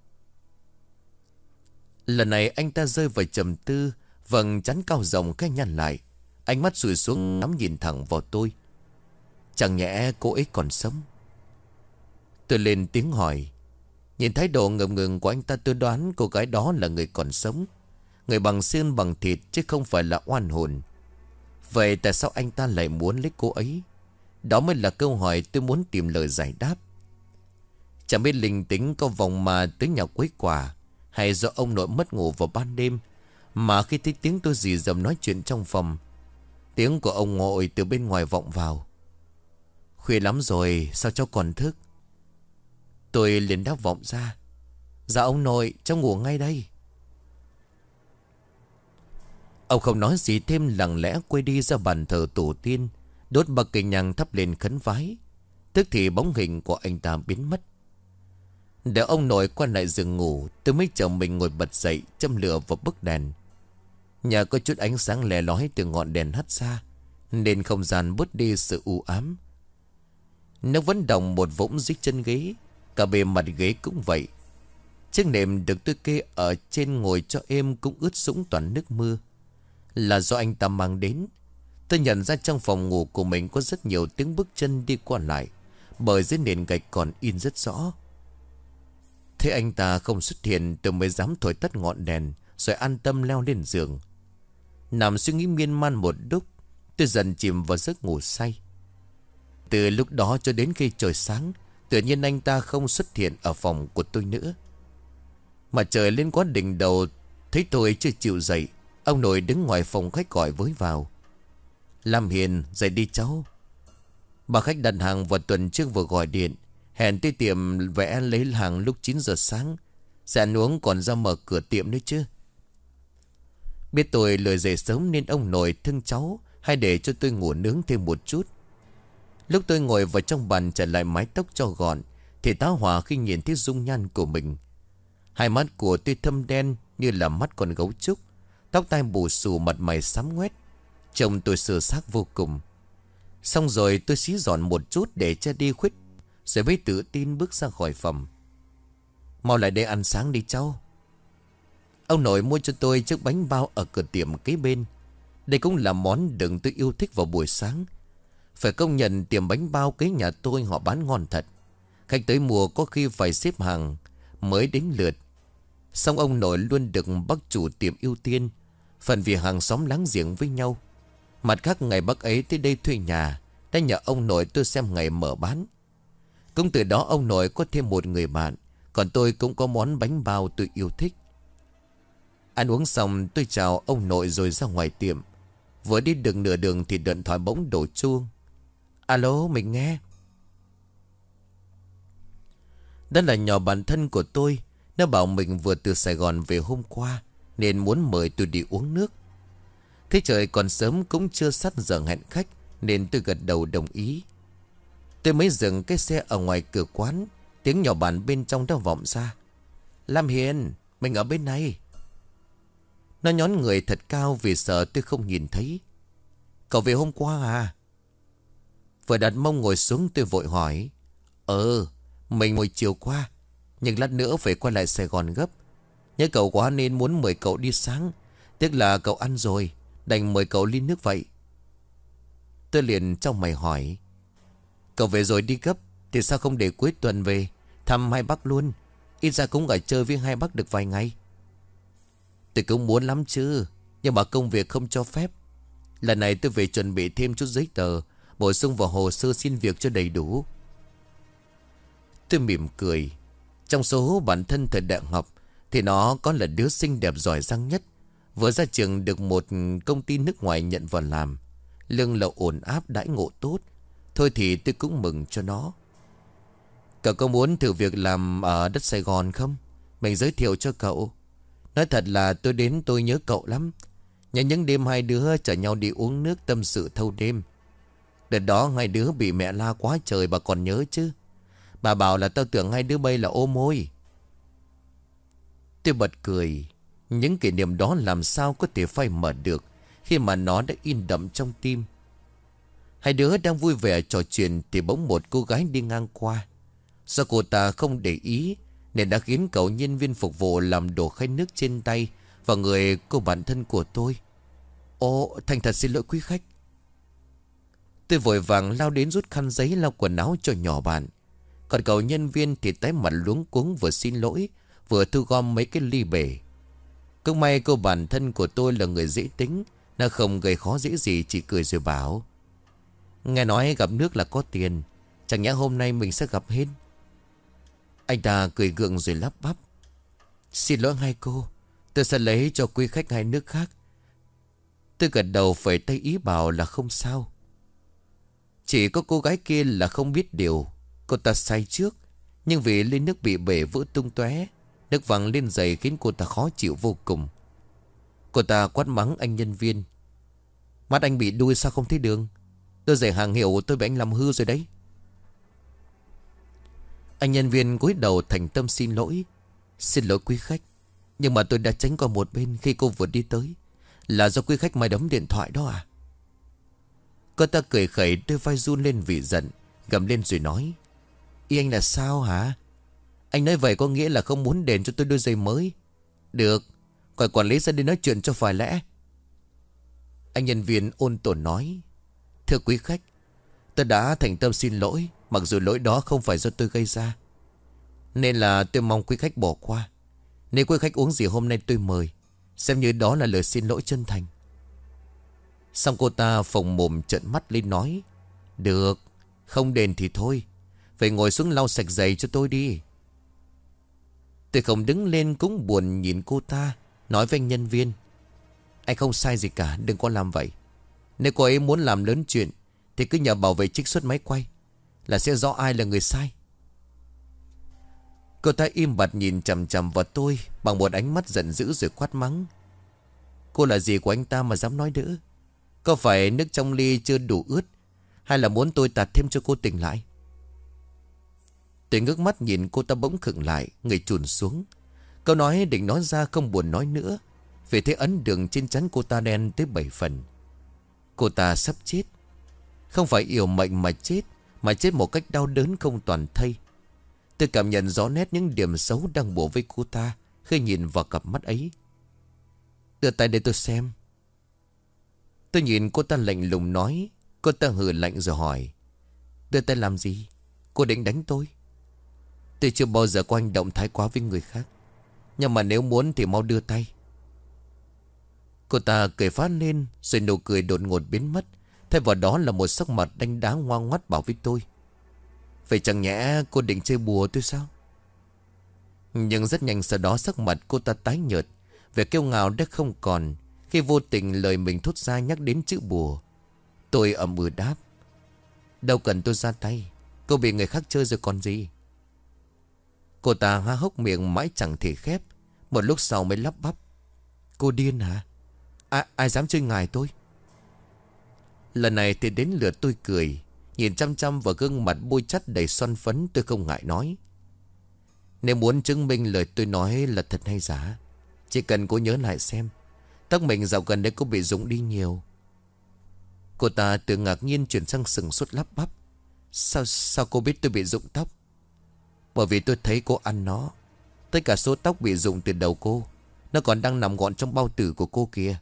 Lần này anh ta rơi vào trầm tư, vầng trán cao rộng cái nhăn lại, ánh mắt sùi xuống ngắm nhìn thẳng vào tôi. "Chẳng nhẽ cô ấy còn sống?" Tôi lên tiếng hỏi. Nhìn thái độ ngập ngừng của anh ta, tôi đoán cô gái đó là người còn sống, người bằng xương bằng thịt chứ không phải là oan hồn. Vậy tại sao anh ta lại muốn lấy cô ấy? Đó mới là câu hỏi tôi muốn tìm lời giải đáp. Chẳng biết linh tính có vòng mà tới nhà quấy quả, hay do ông nội mất ngủ vào ban đêm, mà khi thấy tiếng tôi rì rầm nói chuyện trong phòng, tiếng của ông nội từ bên ngoài vọng vào: "Khuya lắm rồi, sao cháu còn thức?" Tôi liền đáp vọng ra: "Dạ ông nội, cháu ngủ ngay đây." Ông không nói gì thêm, lặng lẽ quay đi ra bàn thờ tổ tiên, đốt bậc cây nhang thắp lên khấn vái. Tức thì bóng hình của anh ta biến mất. Để ông nội quay lại giường ngủ, tôi mới chồng mình ngồi bật dậy, châm lửa vào bức đèn. Nhà có chút ánh sáng lè lói từ ngọn đèn hắt ra, nên không gian bớt đi sự u ám. Nó vẫn đọng một vũng dưới chân ghế, cả bề mặt ghế cũng vậy. Chiếc nệm được tôi kê ở trên ngồi cho êm cũng ướt sũng toàn nước mưa, là do anh ta mang đến. Tôi nhận ra trong phòng ngủ của mình có rất nhiều tiếng bước chân đi qua lại, bởi dưới nền gạch còn in rất rõ. Thế anh ta không xuất hiện, tôi mới dám thổi tắt ngọn đèn, rồi an tâm leo lên giường. Nằm suy nghĩ miên man một lúc, tôi dần chìm vào giấc ngủ say. Từ lúc đó cho đến khi trời sáng, tự nhiên anh ta không xuất hiện ở phòng của tôi nữa. Mà trời lên quá đỉnh đầu, thấy tôi chưa chịu dậy, ông nội đứng ngoài phòng khách gọi với vào. Lam Hiền, dậy đi cháu. Bà khách đặt hàng vào tuần trước vừa gọi điện, hẹn tới tiệm vẽ lấy hàng lúc 9 giờ sáng. Sẽ ăn uống còn ra mở cửa tiệm nữa chứ. Biết tôi lười dậy sớm nên ông nội thương cháu, hay để cho tôi ngủ nướng thêm một chút. Lúc tôi ngồi vào trong bàn trả lại mái tóc cho gọn, thì tá hỏa khi nhìn thấy dung nhan của mình. Hai mắt của tôi thâm đen như là mắt con gấu trúc, tóc tai bù xù, mặt mày xám ngoét. Trông tôi sơ xác vô cùng. Xong rồi tôi xí dọn một chút để cho đi khuyết, rồi mới tự tin bước ra khỏi phòng. Mau lại đây ăn sáng đi cháu. Ông nội mua cho tôi chiếc bánh bao ở cửa tiệm kế bên. Đây cũng là món đừng tôi yêu thích vào buổi sáng. Phải công nhận tiệm bánh bao kế nhà tôi họ bán ngon thật. Khách tới mua có khi phải xếp hàng mới đến lượt. Xong ông nội luôn được bác chủ tiệm ưu tiên, phần vì hàng xóm láng giềng với nhau. Mặt khác ngày bác ấy tới đây thuê nhà, đã nhờ ông nội tôi xem ngày mở bán. Cũng từ đó ông nội có thêm một người bạn, còn tôi cũng có món bánh bao tôi yêu thích. Ăn uống xong tôi chào ông nội rồi ra ngoài tiệm. Vừa đi được nửa đường thì điện thoại bỗng đổ chuông. Alo, mình nghe. Đó là nhỏ bạn thân của tôi. Nó bảo mình vừa từ Sài Gòn về hôm qua, nên muốn mời tôi đi uống nước. Thế trời còn sớm, cũng chưa sát giờ hẹn khách, nên tôi gật đầu đồng ý. Tôi mới dừng cái xe ở ngoài cửa quán. Tiếng nhỏ bạn bên trong đó vọng ra. Lam Hiền, mình ở bên này. Nó nhón người thật cao vì sợ tôi không nhìn thấy. Cậu về hôm qua à? Vừa đặt mông ngồi xuống tôi vội hỏi. Mình ngồi chiều qua, nhưng lát nữa phải quay lại Sài Gòn gấp. Nhớ cậu quá nên muốn mời cậu đi sáng. Tiếc là cậu ăn rồi, đành mời cậu ly nước vậy. Tôi liền trong mày hỏi. Cậu về rồi đi gấp thì sao không để cuối tuần về thăm hai bác luôn? Ít ra cũng ở chơi với hai bác được vài ngày. Tôi cũng muốn lắm chứ, nhưng mà công việc không cho phép. Lần này tôi về chuẩn bị thêm chút giấy tờ, bổ sung vào hồ sơ xin việc cho đầy đủ. Tôi mỉm cười. Trong số bản thân thời đại học thì nó có là đứa xinh đẹp giỏi giang nhất. Vừa ra trường được một công ty nước ngoài nhận vào làm, lương lậu ổn áp, đãi ngộ tốt. Thôi thì tôi cũng mừng cho nó. Cậu có muốn thử việc làm ở đất Sài Gòn không? Mình giới thiệu cho cậu. Nói thật là tôi đến tôi nhớ cậu lắm. Nhớ những đêm hai đứa chở nhau đi uống nước tâm sự thâu đêm. Đợt đó hai đứa bị mẹ la quá trời, bà còn nhớ chứ? Bà bảo là tao tưởng hai đứa bay là ôm môi. Tôi bật cười. Những kỷ niệm đó làm sao có thể phai mờ được khi mà nó đã in đậm trong tim. Hai đứa đang vui vẻ trò chuyện thì bỗng một cô gái đi ngang qua. Do cô ta không để ý nên đã khiến cậu nhân viên phục vụ làm đổ khay nước trên tay vào người cô bạn thân của tôi. Ồ, thành thật xin lỗi quý khách. Tôi vội vàng lao đến rút khăn giấy lau quần áo cho nhỏ bạn. Còn cậu nhân viên thì tái mặt luống cuống, vừa xin lỗi vừa thu gom mấy cái ly bể. Cũng may cô bạn thân của tôi là người dễ tính, nó không gây khó dễ gì, chỉ cười rồi bảo. Nghe nói gặp nước là có tiền, chẳng nhẽ hôm nay mình sẽ gặp hết. Anh ta cười gượng rồi lắp bắp. Xin lỗi hai cô, tôi sẽ lấy cho quý khách hai nước khác. Tôi gật đầu phẩy tay ý bảo là không sao. Chỉ có cô gái kia là không biết điều. Cô ta say trước, nhưng vì ly nước bị bể vỡ tung tóe, nước văng lên giày khiến cô ta khó chịu vô cùng. Cô ta quát mắng anh nhân viên. Mắt anh bị đuôi sao không thấy đường? Đôi giày hàng hiệu tôi bị anh làm hư rồi đấy. Anh nhân viên cúi đầu thành tâm xin lỗi. Xin lỗi quý khách, nhưng mà tôi đã tránh qua một bên khi cô vừa đi tới. Là do quý khách mày đấm điện thoại đó à? Cô ta cười khẩy, đôi vai run lên vì giận, gầm lên rồi nói. Ý anh là sao hả? Anh nói vậy có nghĩa là không muốn đền cho tôi đôi giày mới? Được, gọi quản lý ra đi nói chuyện cho phải lẽ. Anh nhân viên ôn tồn nói. Thưa quý khách, tôi đã thành tâm xin lỗi, mặc dù lỗi đó không phải do tôi gây ra. Nên là tôi mong quý khách bỏ qua. Nếu quý khách uống gì hôm nay tôi mời, xem như đó là lời xin lỗi chân thành. Xong cô ta phồng mồm trợn mắt lên nói: Được, không đền thì thôi, phải ngồi xuống lau sạch giày cho tôi đi. Tôi không đứng lên cũng buồn nhìn cô ta, nói với anh nhân viên: Anh không sai gì cả, đừng có làm vậy. Nếu cô ấy muốn làm lớn chuyện thì cứ nhờ bảo vệ trích xuất máy quay, là sẽ rõ ai là người sai. Cô ta im bặt nhìn chằm chằm vào tôi bằng một ánh mắt giận dữ rồi quát mắng: Cô là gì của anh ta mà dám nói nữa? Có phải nước trong ly chưa đủ ướt, hay là muốn tôi tạt thêm cho cô tỉnh lại? Tôi ngước mắt nhìn cô ta bỗng khựng lại, người chùn xuống. Câu nói định nói ra không buồn nói nữa, vì thế ấn đường trên trán cô ta đen tới 7 phần. Cô ta sắp chết. Không phải yểu mệnh mà chết, mà chết một cách đau đớn không toàn thây. Tôi cảm nhận rõ nét những điểm xấu đang bủa với cô ta khi nhìn vào cặp mắt ấy. Đưa tay để tôi xem. Tôi nhìn cô ta lạnh lùng nói. Cô ta hừ lạnh rồi hỏi: Đưa tay làm gì? Cô định đánh tôi? Tôi chưa bao giờ có hành động thái quá với người khác, nhưng mà nếu muốn thì mau đưa tay. Cô ta cười phá lên, rồi nụ cười đột ngột biến mất. Thay vào đó là một sắc mặt đanh đá ngoan ngoắt bảo với tôi: Vậy chẳng nhẽ cô định chơi bùa tôi sao? Nhưng rất nhanh sau đó sắc mặt cô ta tái nhợt, vẻ kiêu ngạo đã không còn khi vô tình lời mình thốt ra nhắc đến chữ bùa. Tôi ậm ừ đáp: Đâu cần tôi ra tay, cô bị người khác chơi rồi còn gì. Cô ta há hốc miệng mãi chẳng thể khép. Một lúc sau mới lắp bắp: Cô điên hả? Ai dám chơi ngài tôi? Lần này thì đến lượt tôi cười. Nhìn chăm chăm vào gương mặt bôi chát đầy son phấn, tôi không ngại nói: Nếu muốn chứng minh lời tôi nói là thật hay giả, chỉ cần cô nhớ lại xem tóc mình dạo gần đây có bị rụng đi nhiều. Cô ta từ ngạc nhiên chuyển sang sừng sốt lắp bắp: Sao cô biết tôi bị rụng tóc? Bởi vì tôi thấy cô ăn nó. Tất cả số tóc bị rụng từ đầu cô, nó còn đang nằm gọn trong bao tử của cô kìa.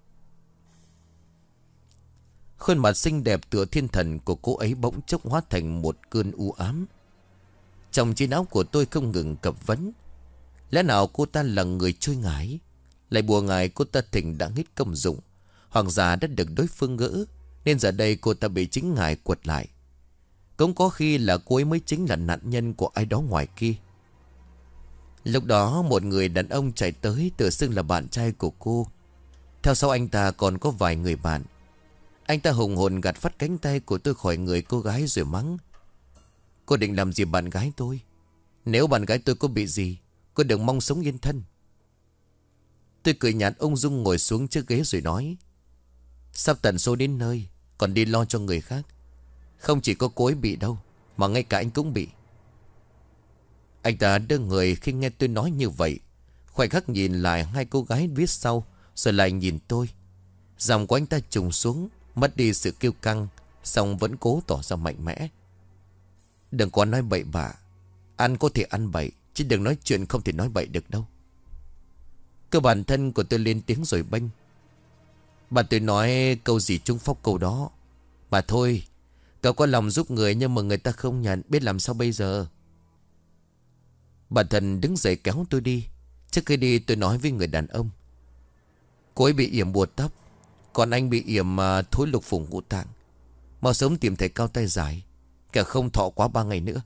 Khuôn mặt xinh đẹp tựa thiên thần của cô ấy bỗng chốc hóa thành một cơn u ám. Trong trí não của tôi không ngừng cập vấn: Lẽ nào cô ta là người chơi ngải? Lại bùa ngải cô ta thỉnh đã hết công dụng, hoàng giả đã được đối phương gỡ, nên giờ đây cô ta bị chính ngải quật lại. Cũng có khi là cô ấy mới chính là nạn nhân của ai đó ngoài kia. Lúc đó một người đàn ông chạy tới, tự xưng là bạn trai của cô. Theo sau anh ta còn có vài người bạn. Anh ta hùng hồn gạt phát cánh tay của tôi khỏi người cô gái rồi mắng: Cô định làm gì bạn gái tôi? Nếu bạn gái tôi có bị gì, cô đừng mong sống yên thân. Tôi cười nhạt ung dung ngồi xuống chiếc ghế rồi nói: Sắp tận số đến nơi, còn đi lo cho người khác. Không chỉ có cô ấy bị đâu, mà ngay cả anh cũng bị. Anh ta đưa người khi nghe tôi nói như vậy. Khoảnh khắc nhìn lại hai cô gái viết sau, rồi lại nhìn tôi. Giọng của anh ta trùng xuống, mất đi sự kiêu căng, song vẫn cố tỏ ra mạnh mẽ: Đừng có nói bậy bạ. Ăn có thể ăn bậy, chứ đừng nói chuyện không thể nói bậy được đâu. Cơ bản thân của tôi lên tiếng rồi bênh: Bạn tôi nói câu gì trúng phóc câu đó. Mà thôi, cậu có lòng giúp người nhưng mà người ta không nhận, biết làm sao bây giờ? Bản thân đứng dậy kéo tôi đi. Trước khi đi tôi nói với người đàn ông: Cô ấy bị yểm bùa tóc, còn anh bị yểm thối lục phủ ngũ tạng. Mau sớm tìm thầy cao tay giải, kẻo không thọ quá 3 ngày nữa.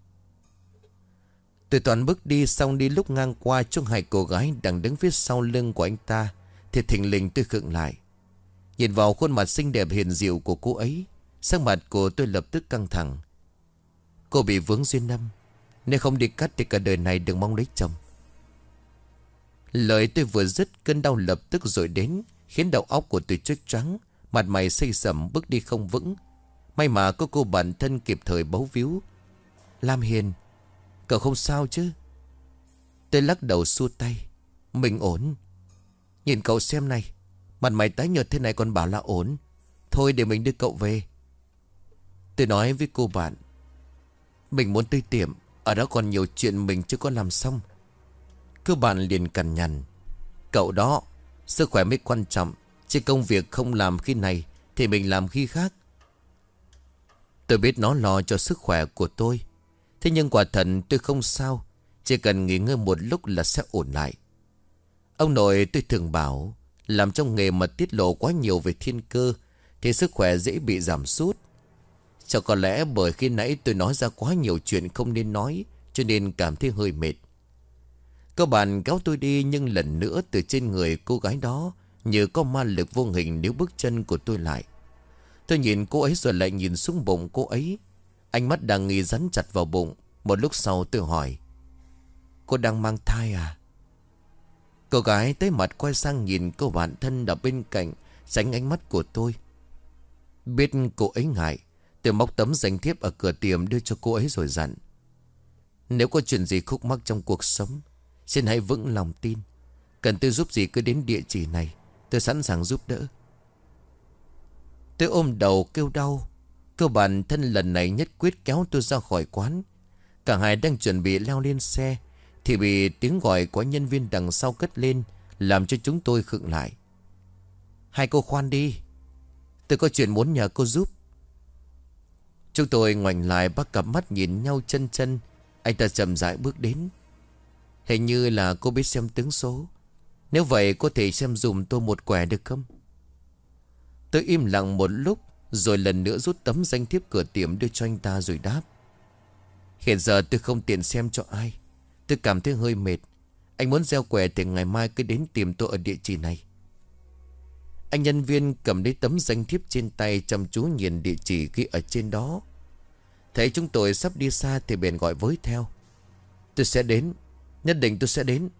Tôi toàn bước đi, xong đi lúc ngang qua trong hai cô gái đang đứng phía sau lưng của anh ta thì thình lình tôi khựng lại. Nhìn vào khuôn mặt xinh đẹp hiền dịu của cô ấy, sắc mặt của tôi lập tức căng thẳng. Cô bị vướng duyên âm, nếu không đi cắt thì cả đời này đừng mong lấy chồng. Lời tôi vừa dứt, cơn đau lập tức rồi đến, khiến đầu óc của tôi choáng choáng, mặt mày xây sẩm, bước đi không vững. May mà có cô bạn thân kịp thời bấu víu: Lam Hiền, cậu không sao chứ? Tôi lắc đầu xua tay: Mình ổn. Nhìn cậu xem này, mặt mày tái nhợt thế này còn bảo là ổn. Thôi để mình đưa cậu về. Tôi nói với cô bạn: Mình muốn tới tiệm, ở đó còn nhiều chuyện mình chưa có làm xong. Cô bạn liền cằn nhằn: Cậu đó, sức khỏe mới quan trọng, chứ công việc không làm khi này thì mình làm khi khác. Tôi biết nó lo cho sức khỏe của tôi, thế nhưng quả thật tôi không sao, Chỉ cần nghỉ ngơi một lúc là sẽ ổn lại. Ông nội tôi thường bảo, làm trong nghề mà tiết lộ quá nhiều về thiên cơ thì sức khỏe dễ bị giảm sút. Chắc có lẽ bởi khi nãy tôi nói ra quá nhiều chuyện không nên nói, cho nên cảm thấy hơi mệt. Các bạn kéo tôi đi, nhưng lần nữa từ trên người cô gái đó như có ma lực vô hình níu bước chân của tôi lại. Tôi nhìn cô ấy rồi lại nhìn xuống bụng cô ấy. Ánh mắt đang nghi rắn chặt vào bụng. Một lúc sau tôi hỏi, cô đang mang thai à? Cô gái tới mặt quay sang nhìn cô bạn thân ở bên cạnh, tránh ánh mắt của tôi. Biết cô ấy ngại, tôi móc tấm danh thiếp ở cửa tiệm đưa cho cô ấy rồi dặn, nếu có chuyện gì khúc mắc trong cuộc sống, xin hãy vững lòng tin. Cần tôi giúp gì cứ đến địa chỉ này, tôi sẵn sàng giúp đỡ. Tôi ôm đầu kêu đau. Cô bạn thân lần này nhất quyết kéo tôi ra khỏi quán. Cả hai đang chuẩn bị leo lên xe thì bị tiếng gọi của nhân viên đằng sau cất lên, làm cho chúng tôi khựng lại. Hai cô khoan đi, tôi có chuyện muốn nhờ cô giúp. Chúng tôi ngoảnh lại, bắt cặp mắt nhìn nhau chân chân. Anh ta chậm rãi bước đến. Hình như là cô biết xem tướng số. Nếu vậy có thể xem dùm tôi một quẻ được không? Tôi im lặng một lúc, rồi lần nữa rút tấm danh thiếp cửa tiệm đưa cho anh ta rồi đáp, hiện giờ tôi không tiện xem cho ai. Tôi cảm thấy hơi mệt. Anh muốn gieo quẻ thì ngày mai cứ đến tìm tôi ở địa chỉ này. Anh nhân viên cầm lấy tấm danh thiếp trên tay, chăm chú nhìn địa chỉ ghi ở trên đó. Thấy chúng tôi sắp đi xa thì bèn gọi với theo, tôi sẽ đến, nhất định tôi sẽ đến.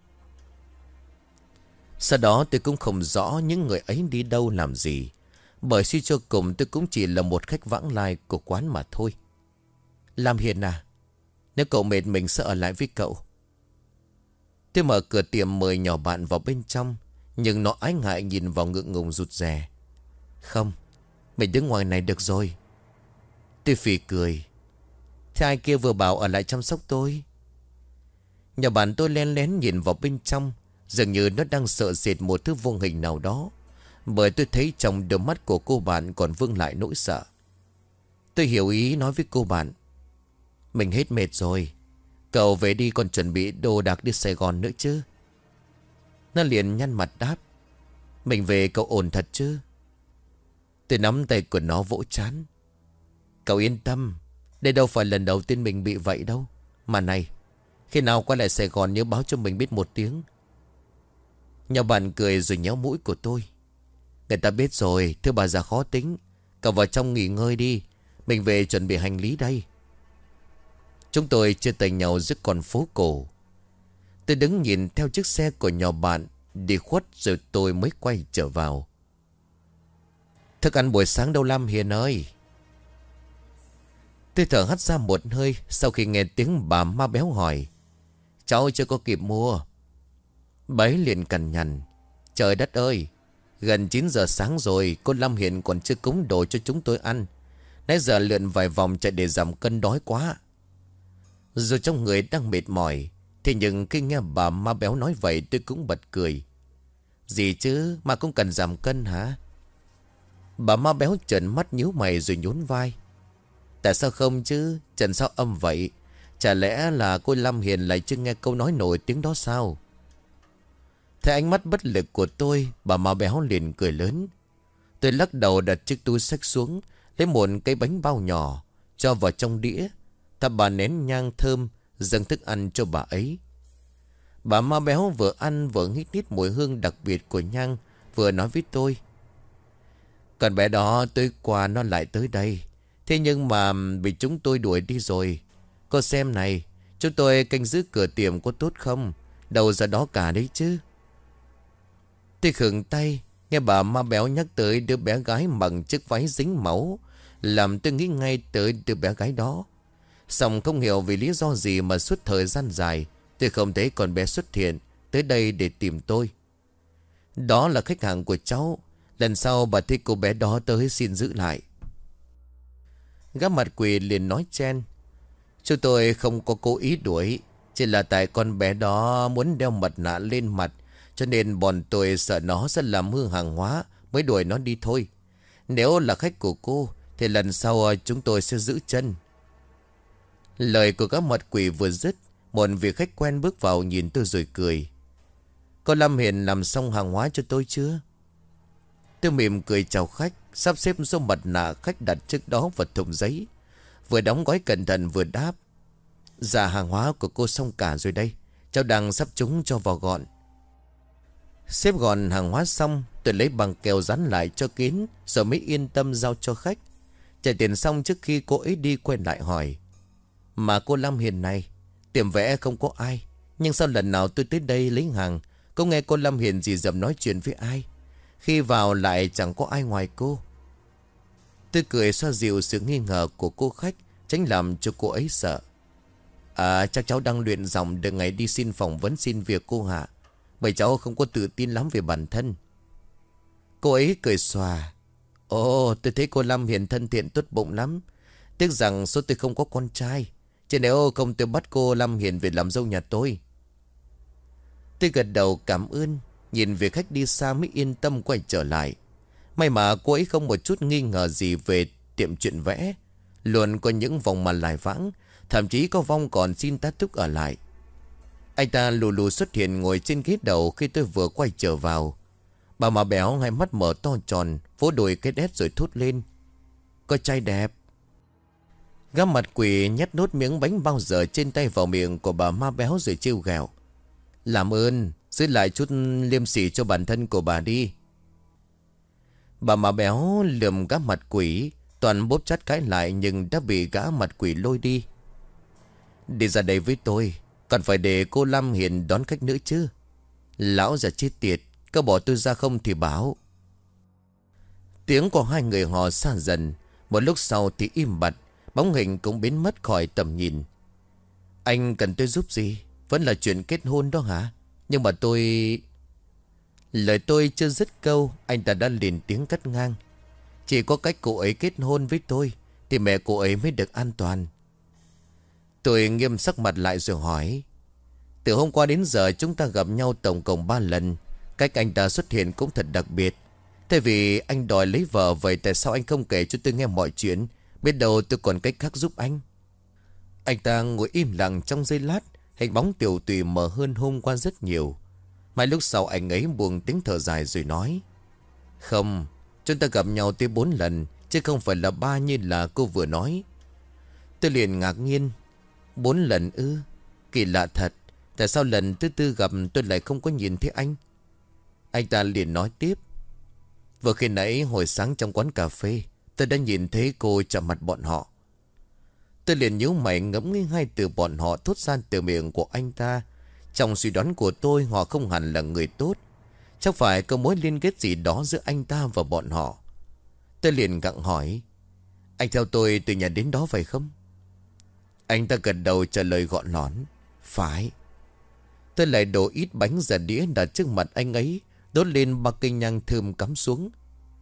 Sau đó tôi cũng không rõ những người ấy đi đâu làm gì, bởi suy cho cùng tôi cũng chỉ là một khách vãng lai của quán mà thôi. Lam Hiền à, nếu cậu mệt mình sẽ ở lại với cậu. Tôi mở cửa tiệm mời nhỏ bạn vào bên trong, nhưng nó ái ngại nhìn vào ngượng ngùng rụt rè. Không, mình đứng ngoài này được rồi. Tôi phì cười. Thế ai kia vừa bảo ở lại chăm sóc tôi. Nhỏ bạn tôi len lén nhìn vào bên trong, dường như nó đang sợ sệt một thứ vô hình nào đó, bởi tôi thấy trong đôi mắt của cô bạn còn vương lại nỗi sợ. Tôi hiểu ý nói với cô bạn, mình hết mệt rồi, cậu về đi, còn chuẩn bị đồ đạc đi Sài Gòn nữa chứ. Nó liền nhăn mặt đáp, mình về cậu ổn thật chứ? Tôi nắm tay của nó vỗ trán. Cậu yên tâm, đây đâu phải lần đầu tiên mình bị vậy đâu. Mà này, khi nào quay lại Sài Gòn nhớ báo cho mình biết một tiếng. Nhỏ bạn cười rồi nhéo mũi của tôi. Người ta biết rồi, thưa bà già khó tính. Cậu vào trong nghỉ ngơi đi, mình về chuẩn bị hành lý đây. Chúng tôi chia tay nhau giữa con phố cổ. Tôi đứng nhìn theo chiếc xe của nhỏ bạn đi khuất, rồi tôi mới quay trở vào. Thức ăn buổi sáng đâu Lam Hiền ơi? Tôi thở hắt ra một hơi sau khi nghe tiếng bà Ma Béo hỏi. Cháu chưa có kịp mua. Bà ấy liền cằn nhằn. Trời đất ơi, gần 9 giờ sáng rồi, cô Lam Hiền còn chưa cúng đồ cho chúng tôi ăn. Nãy giờ lượn vài vòng chạy để giảm cân, đói quá. Dù trong người đang mệt mỏi, thì nhưng khi nghe bà Ma Béo nói vậy tôi cũng bật cười. Gì chứ mà cũng cần giảm cân hả? Bà Ma Béo trợn mắt nhíu mày rồi nhún vai. Tại sao không chứ? Trần sao âm vậy? Chả lẽ là cô Lam Hiền lại chưa nghe câu nói nổi tiếng đó sao? Thấy ánh mắt bất lực của tôi, bà Ma Béo liền cười lớn. Tôi lắc đầu đặt chiếc túi xách xuống, lấy một cái bánh bao nhỏ, cho vào trong đĩa. Thắp bà nén nhang thơm, dâng thức ăn cho bà ấy. Bà Ma Béo vừa ăn vừa hít hít mùi hương đặc biệt của nhang, vừa nói với tôi. Còn bé đó tối qua nó lại tới đây. Thế nhưng mà bị chúng tôi đuổi đi rồi. Cô xem này, chúng tôi canh giữ cửa tiệm có tốt không? Đâu ra đó cả đấy chứ. Tôi khựng tay, nghe bà Ma Béo nhắc tới đứa bé gái mặc chiếc váy dính máu, làm tôi nghĩ ngay tới đứa bé gái đó. Xong không hiểu vì lý do gì mà suốt thời gian dài tôi không thấy con bé xuất hiện tới đây để tìm tôi. Đó là khách hàng của cháu. Lần sau bà thấy cô bé đó tới xin giữ lại. Gã mặt quỷ liền nói chen. Chúng tôi không có cố ý đuổi, chỉ là tại con bé đó muốn đeo mặt nạ lên mặt, cho nên bọn tôi sợ nó sẽ làm hư hàng hóa, mới đuổi nó đi thôi. Nếu là khách của cô thì lần sau chúng tôi sẽ giữ chân. Lời của gã mặt quỷ vừa dứt, Một vị khách quen bước vào nhìn tôi rồi cười. Cô Lâm Hiền làm xong hàng hóa cho tôi chưa? Tôi mỉm cười chào khách, sắp xếp số mặt nạ khách đặt trước đó vào thùng giấy. Vừa đóng gói cẩn thận vừa đáp. Dạ hàng hóa của cô xong cả rồi đây. Cháu đang sắp chúng cho vào gọn. Xếp gọn hàng hóa xong, tôi lấy băng keo dán lại cho kín, rồi mới yên tâm giao cho khách. Trả tiền xong trước khi cô ấy đi quay lại hỏi. Mà cô Lâm Hiền này, tiệm vẽ không có ai, nhưng sao lần nào tôi tới đây lấy hàng, có nghe cô Lâm Hiền gì dầm nói chuyện với ai? Khi vào lại chẳng có ai ngoài cô. Tôi cười xoa dịu sự nghi ngờ của cô khách, tránh làm cho cô ấy sợ. Chắc cháu đang luyện giọng đợi ngày đi xin phỏng vấn xin việc cô hạ. Bởi cháu không có tự tin lắm về bản thân. Cô ấy cười xòa. Ồ, tôi thấy cô Lâm Hiền thân thiện tốt bụng lắm. Tiếc rằng số tôi không có con trai. Chứ nếu không tôi bắt cô Lâm Hiền về làm dâu nhà tôi. Tôi gật đầu cảm ơn. Nhìn việc khách đi xa mới yên tâm quay trở lại. May mà cô ấy không một chút nghi ngờ gì về tiệm truyện vẽ. Luôn có những vòng mà lại vãng. Thậm chí có vong còn xin tá túc ở lại. Anh ta lù lù xuất hiện ngồi trên ghế đầu khi tôi vừa quay trở vào. Bà mà béo hai mắt mở to tròn, vỗ đùi cái đét rồi thốt lên. Có trai đẹp. Gã mặt quỷ nhét nốt miếng bánh bao giờ trên tay vào miệng của bà ma béo rồi trêu ghẹo. Làm ơn, giữ lại chút liêm sỉ cho bản thân của bà đi. Bà ma béo lườm gã mặt quỷ, toàn bóp chát cái lại nhưng đã bị gã mặt quỷ lôi đi. Đi ra đây với tôi, còn phải để cô Lâm Hiền đón khách nữa chứ. Lão già chết tiệt, có bỏ tôi ra không thì bảo. Tiếng của hai người họ xa dần. Một lúc sau thì im bặt. Bóng hình cũng biến mất khỏi tầm nhìn. Anh cần tôi giúp gì? Vẫn là chuyện kết hôn đó hả? Nhưng mà tôi... Lời tôi chưa dứt câu, anh ta đã liền tiếng cắt ngang. Chỉ có cách cô ấy kết hôn với tôi thì mẹ cô ấy mới được an toàn. Tôi nghiêm sắc mặt lại rồi hỏi. Từ hôm qua đến giờ chúng ta gặp nhau tổng cộng 3 lần. Cách anh ta xuất hiện cũng thật đặc biệt. Thế vì anh đòi lấy vợ, vậy tại sao anh không kể cho tôi nghe mọi chuyện? Biết đâu tôi còn cách khác giúp anh. Anh ta ngồi im lặng trong giây lát. Hình bóng Tiểu Tùy mờ hơn hôm qua rất nhiều. Mai lúc sau anh ấy buông tiếng thở dài rồi nói. Không, chúng ta gặp nhau tới 4 lần, chứ không phải là 3 như là cô vừa nói. Tôi liền ngạc nhiên. 4 lần ư? Kỳ lạ thật. Tại sao lần thứ 4 gặp tôi lại không có nhìn thấy anh? Anh ta liền nói tiếp. Vừa khi nãy hồi sáng trong quán cà phê, tôi đã nhìn thấy cô chạm mặt bọn họ. Tôi liền nhíu mày ngẫm nghĩ hai từ bọn họ thốt ra từ miệng của anh ta. Trong suy đoán của tôi, họ không hẳn là người tốt. Chắc phải có mối liên kết gì đó giữa anh ta và bọn họ. Tôi liền gặng hỏi. Anh theo tôi từ nhà đến đó phải không? Anh ta gật đầu trả lời gọn lỏn. Phải. Tôi lại đổ ít bánh ra đĩa đặt trước mặt anh ấy, đốt lên ba cây nhang thơm cắm xuống.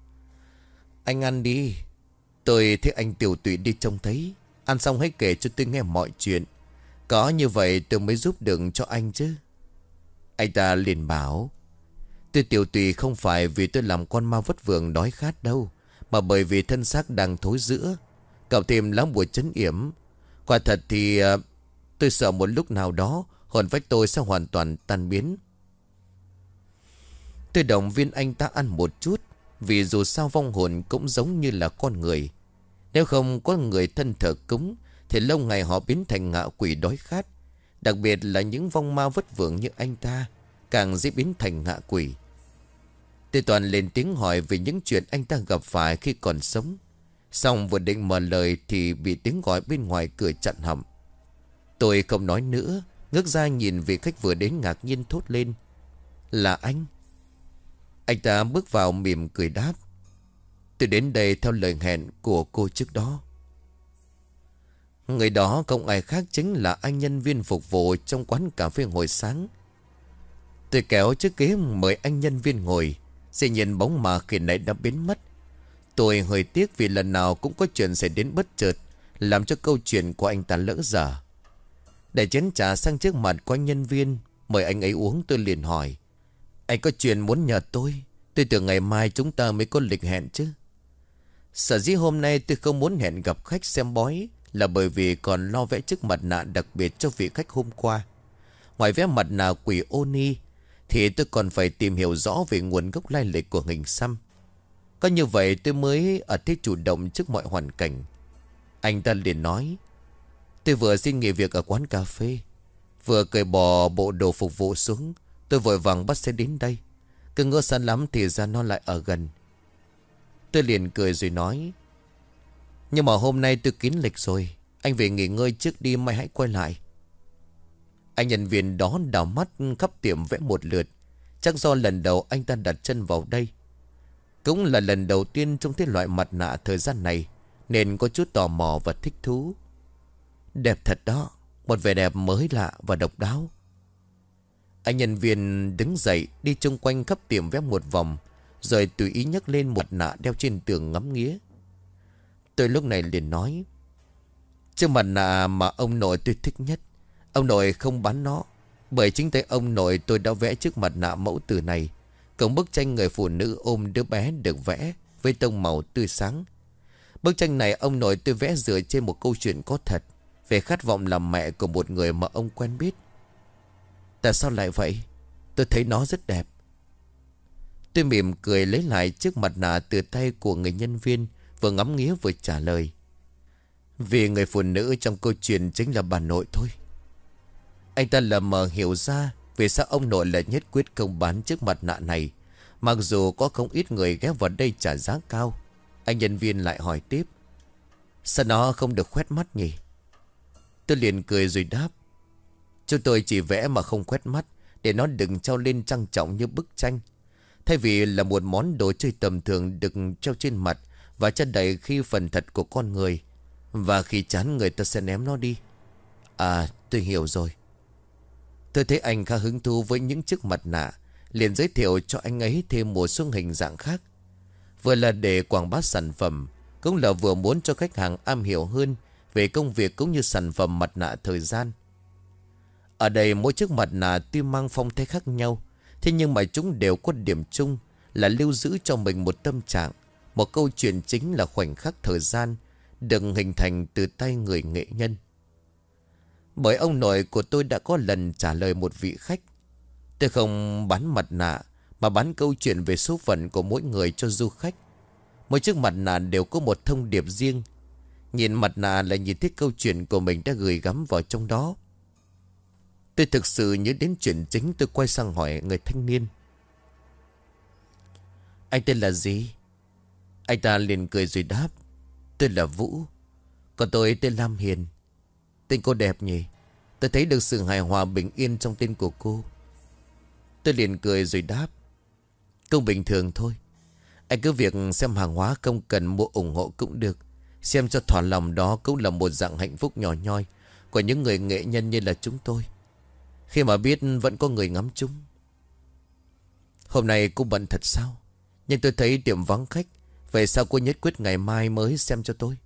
Anh ăn đi. Tôi thấy anh Tiểu Tụy đi trông thấy. Ăn xong hãy kể cho tôi nghe mọi chuyện. Có như vậy tôi mới giúp được cho anh chứ. Anh ta liền bảo. Tôi Tiểu Tụy không phải vì tôi làm con ma vất vưởng đói khát đâu, mà bởi vì thân xác đang thối rữa, cộng thêm lá bùa trấn yểm. Quả thật thì tôi sợ một lúc nào đó hồn phách tôi sẽ hoàn toàn tan biến. Tôi động viên anh ta ăn một chút, vì dù sao vong hồn cũng giống như là con người. Nếu không có người thân thờ cúng thì lâu ngày họ biến thành ngạ quỷ đói khát. Đặc biệt là những vong ma vất vưởng như anh ta càng dễ biến thành ngạ quỷ. Tôi toàn lên tiếng hỏi về những chuyện anh ta gặp phải khi còn sống. Xong vừa định mở lời thì bị tiếng gọi bên ngoài cửa chặn họng. Tôi không nói nữa, ngước ra nhìn vị khách vừa đến ngạc nhiên thốt lên. Là anh? Anh ta bước vào mỉm cười đáp. Tôi đến đây theo lời hẹn của cô trước đó. Người đó không ai khác chính là anh nhân viên phục vụ trong quán cà phê hồi sáng. Tôi kéo chiếc ghế mời anh nhân viên ngồi. Dĩ nhiên bóng mà khi nãy đã biến mất. Tôi hơi tiếc vì lần nào cũng có chuyện xảy đến bất chợt, làm cho câu chuyện của anh ta lỡ dở. Để chén trà sang trước mặt của anh nhân viên, mời anh ấy uống, tôi liền hỏi. Anh có chuyện muốn nhờ tôi? Tôi tưởng ngày mai chúng ta mới có lịch hẹn chứ. Sở dĩ hôm nay tôi không muốn hẹn gặp khách xem bói là bởi vì còn lo vẽ chiếc mặt nạ đặc biệt cho vị khách hôm qua. Ngoài vẽ mặt nạ quỷ Oni thì tôi còn phải tìm hiểu rõ về nguồn gốc lai lịch của hình xăm. Có như vậy tôi mới ở thế chủ động trước mọi hoàn cảnh. Anh ta liền nói: tôi vừa xin nghỉ việc ở quán cà phê, vừa cởi bỏ bộ đồ phục vụ xuống, tôi vội vàng bắt xe đến đây. Cứ ngỡ xa lắm thì ra nó lại ở gần. Tôi liền cười rồi nói: nhưng mà hôm nay tôi kín lịch rồi, anh về nghỉ ngơi trước đi, mai hãy quay lại. Anh nhân viên đó đảo mắt khắp tiệm vẽ một lượt. Chắc do lần đầu anh ta đặt chân vào đây, cũng là lần đầu tiên trong thế loại mặt nạ thời gian này, nên có chút tò mò và thích thú. Đẹp thật đó, một vẻ đẹp mới lạ và độc đáo. Anh nhân viên đứng dậy đi chung quanh khắp tiệm vẽ một vòng, rồi tùy ý nhấc lên một nạ đeo trên tường ngắm nghía. Tôi lúc này liền nói: chiếc mặt nạ mà ông nội tôi thích nhất, ông nội không bán nó, bởi chính tay ông nội tôi đã vẽ chiếc mặt nạ mẫu từ này. Còn bức tranh người phụ nữ ôm đứa bé được vẽ với tông màu tươi sáng. Bức tranh này ông nội tôi vẽ dựa trên một câu chuyện có thật về khát vọng làm mẹ của một người mà ông quen biết. Tại sao lại vậy? Tôi thấy nó rất đẹp. Tôi mỉm cười lấy lại chiếc mặt nạ từ tay của người nhân viên, vừa ngắm nghía vừa trả lời: vì người phụ nữ trong câu chuyện chính là bà nội thôi. Anh ta lờ mờ hiểu ra vì sao ông nội lại nhất quyết không bán chiếc mặt nạ này, mặc dù có không ít người ghé vào đây trả giá cao. Anh nhân viên lại hỏi tiếp: sao nó không được khoét mắt nhỉ? Tôi liền cười rồi đáp: chúng tôi chỉ vẽ mà không khoét mắt, để nó đừng treo lên trang trọng như bức tranh. Thay vì là một món đồ chơi tầm thường được treo trên mặt và che đậy khi phần thật của con người, và khi chán người ta sẽ ném nó đi. À, tôi hiểu rồi. Tôi thấy anh khá hứng thú với những chiếc mặt nạ, liền giới thiệu cho anh ấy thêm một số hình dạng khác. Vừa là để quảng bá sản phẩm, cũng là vừa muốn cho khách hàng am hiểu hơn về công việc cũng như sản phẩm mặt nạ thời gian. Ở đây mỗi chiếc mặt nạ tuy mang phong thái khác nhau, thế nhưng mà chúng đều có điểm chung là lưu giữ cho mình một tâm trạng, một câu chuyện, chính là khoảnh khắc thời gian được hình thành từ tay người nghệ nhân. Bởi ông nội của tôi đã có lần trả lời một vị khách: tôi không bán mặt nạ, mà bán câu chuyện về số phận của mỗi người cho du khách. Mỗi chiếc mặt nạ đều có một thông điệp riêng. Nhìn mặt nạ là nhìn thấy câu chuyện của mình đã gửi gắm vào trong đó. Tôi thực sự nhớ đến chuyện chính. Tôi quay sang hỏi người thanh niên: anh tên là gì? Anh ta liền cười rồi đáp: tôi là Vũ. Còn tôi tên Lam Hiền. Tên cô đẹp nhỉ? Tôi thấy được sự hài hòa bình yên trong tên của cô. Tôi liền cười rồi đáp: cũng bình thường thôi. Anh cứ việc xem hàng hóa, không cần mua ủng hộ cũng được. Xem cho thỏa lòng, đó cũng là một dạng hạnh phúc nhỏ nhoi của những người nghệ nhân như là chúng tôi, khi mà biết vẫn có người ngắm chúng. Hôm nay cô bận thật sao? Nhưng tôi thấy tiệm vắng khách. Vậy sao cô nhất quyết ngày mai mới xem cho tôi?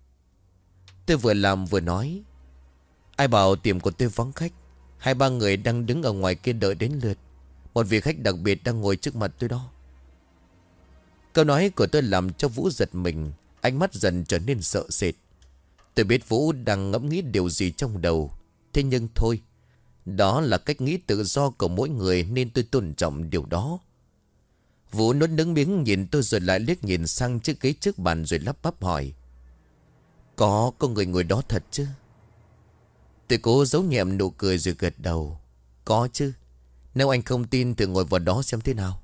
Tôi vừa làm vừa nói: ai bảo tiệm của tôi vắng khách? 2-3 người đang đứng ở ngoài kia đợi đến lượt. Một vị khách đặc biệt đang ngồi trước mặt tôi đó. Câu nói của tôi làm cho Vũ giật mình, ánh mắt dần trở nên sợ sệt. Tôi biết Vũ đang ngẫm nghĩ điều gì trong đầu. Thế nhưng thôi, đó là cách nghĩ tự do của mỗi người, nên tôi tôn trọng điều đó. Vũ nuốt nước miếng nhìn tôi rồi lại liếc nhìn sang chiếc ghế trước bàn rồi lắp bắp hỏi: có người ngồi đó thật chứ? Tôi cố giấu nhẹm nụ cười rồi gật đầu: có chứ. Nếu anh không tin thì ngồi vào đó xem thế nào.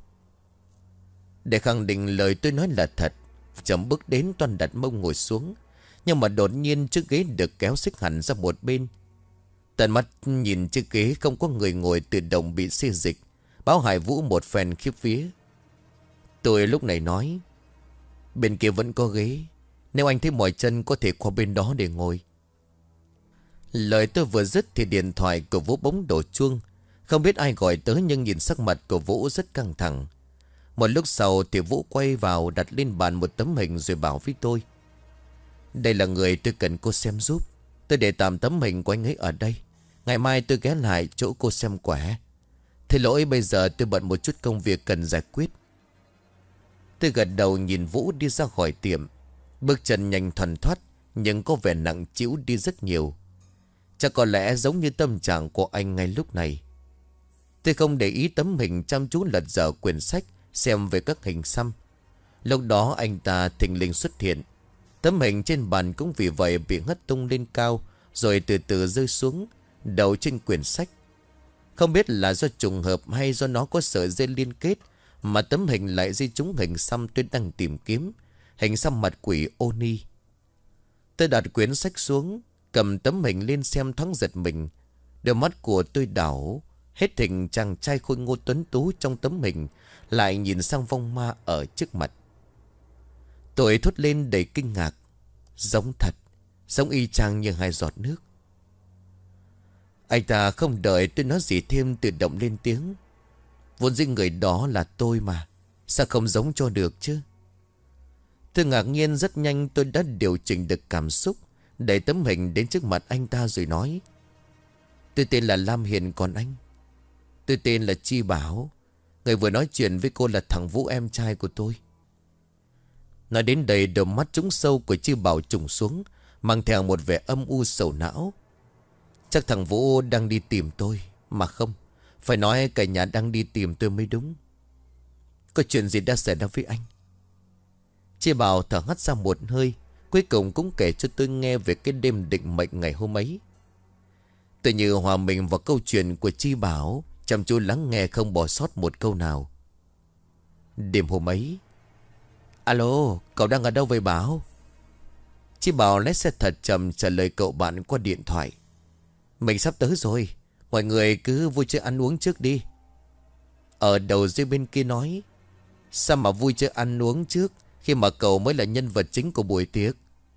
Để khẳng định lời tôi nói là thật, chậm bước đến toan đặt mông ngồi xuống. Nhưng mà đột nhiên chiếc ghế được kéo xích hẳn ra một bên. Tận mắt nhìn chiếc ghế không có người ngồi tự động bị xê dịch, báo hại Vũ một phen khiếp vía. Tôi lúc này nói: bên kia vẫn có ghế, nếu anh thấy mỏi chân có thể qua bên đó để ngồi. Lời tôi vừa dứt thì điện thoại của Vũ bỗng đổ chuông. Không biết ai gọi tới, nhưng nhìn sắc mặt của Vũ rất căng thẳng. Một lúc sau thì Vũ quay vào đặt lên bàn một tấm hình rồi bảo với tôi: đây là người tôi cần cô xem giúp. Tôi để tạm tấm hình của anh ấy ở đây, ngày mai tôi ghé lại chỗ cô xem quẻ. Thế lỗi bây giờ tôi bận một chút công việc cần giải quyết. Tôi gật đầu nhìn Vũ đi ra khỏi tiệm. Bước chân nhanh thoăn thoắt, nhưng có vẻ nặng trĩu đi rất nhiều. Chắc có lẽ giống như tâm trạng của anh ngay lúc này. Tôi không để ý tấm hình, chăm chú lật dở quyển sách xem về các hình xăm. Lúc đó anh ta thình lình xuất hiện. Tấm hình trên bàn cũng vì vậy bị hất tung lên cao, rồi từ từ rơi xuống đầu trên quyển sách. Không biết là do trùng hợp hay do nó có sợi dây liên kết mà tấm hình lại di trúng hình xăm tôi đang tìm kiếm. Hình xăm mặt quỷ Oni. Tôi đặt quyển sách xuống, cầm tấm hình lên xem, thoáng giật mình. Đôi mắt của tôi đảo. Hết hình chàng trai khôi ngô tuấn tú trong tấm hình lại nhìn sang vong ma ở trước mặt. Tôi thốt lên đầy kinh ngạc. Giống thật, giống y chang như hai giọt nước. Anh ta không đợi tôi nói gì thêm, tự động lên tiếng. Vốn dĩ người đó là tôi mà, sao không giống cho được chứ? Tôi ngạc nhiên, rất nhanh tôi đã điều chỉnh được cảm xúc, đẩy tấm hình đến trước mặt anh ta rồi nói. Tôi tên là Lam Hiền, còn anh? Tôi tên là Chi Bảo. Người vừa nói chuyện với cô là thằng Vũ, em trai của tôi. Nói đến đây, đôi mắt trũng sâu của Chi Bảo trùng xuống, mang theo một vẻ âm u sầu não. Chắc thằng Vũ đang đi tìm tôi. Mà không, phải nói cả nhà đang đi tìm tôi mới đúng. Có chuyện gì đã xảy ra với anh? Chi Bảo thở hắt ra một hơi, cuối cùng cũng kể cho tôi nghe về cái đêm định mệnh ngày hôm ấy. Tôi như hòa mình vào câu chuyện của Chi Bảo, chăm chú lắng nghe không bỏ sót một câu nào. Đêm hôm ấy. Alo, cậu đang ở đâu vậy Bảo? Chi Bảo lái xe thật chậm trả lời cậu bạn qua điện thoại. Mình sắp tới rồi, mọi người cứ vui chơi ăn uống trước đi. Ở đầu dây bên kia nói. Sao mà vui chơi ăn uống trước khi mà cậu mới là nhân vật chính của buổi tiệc?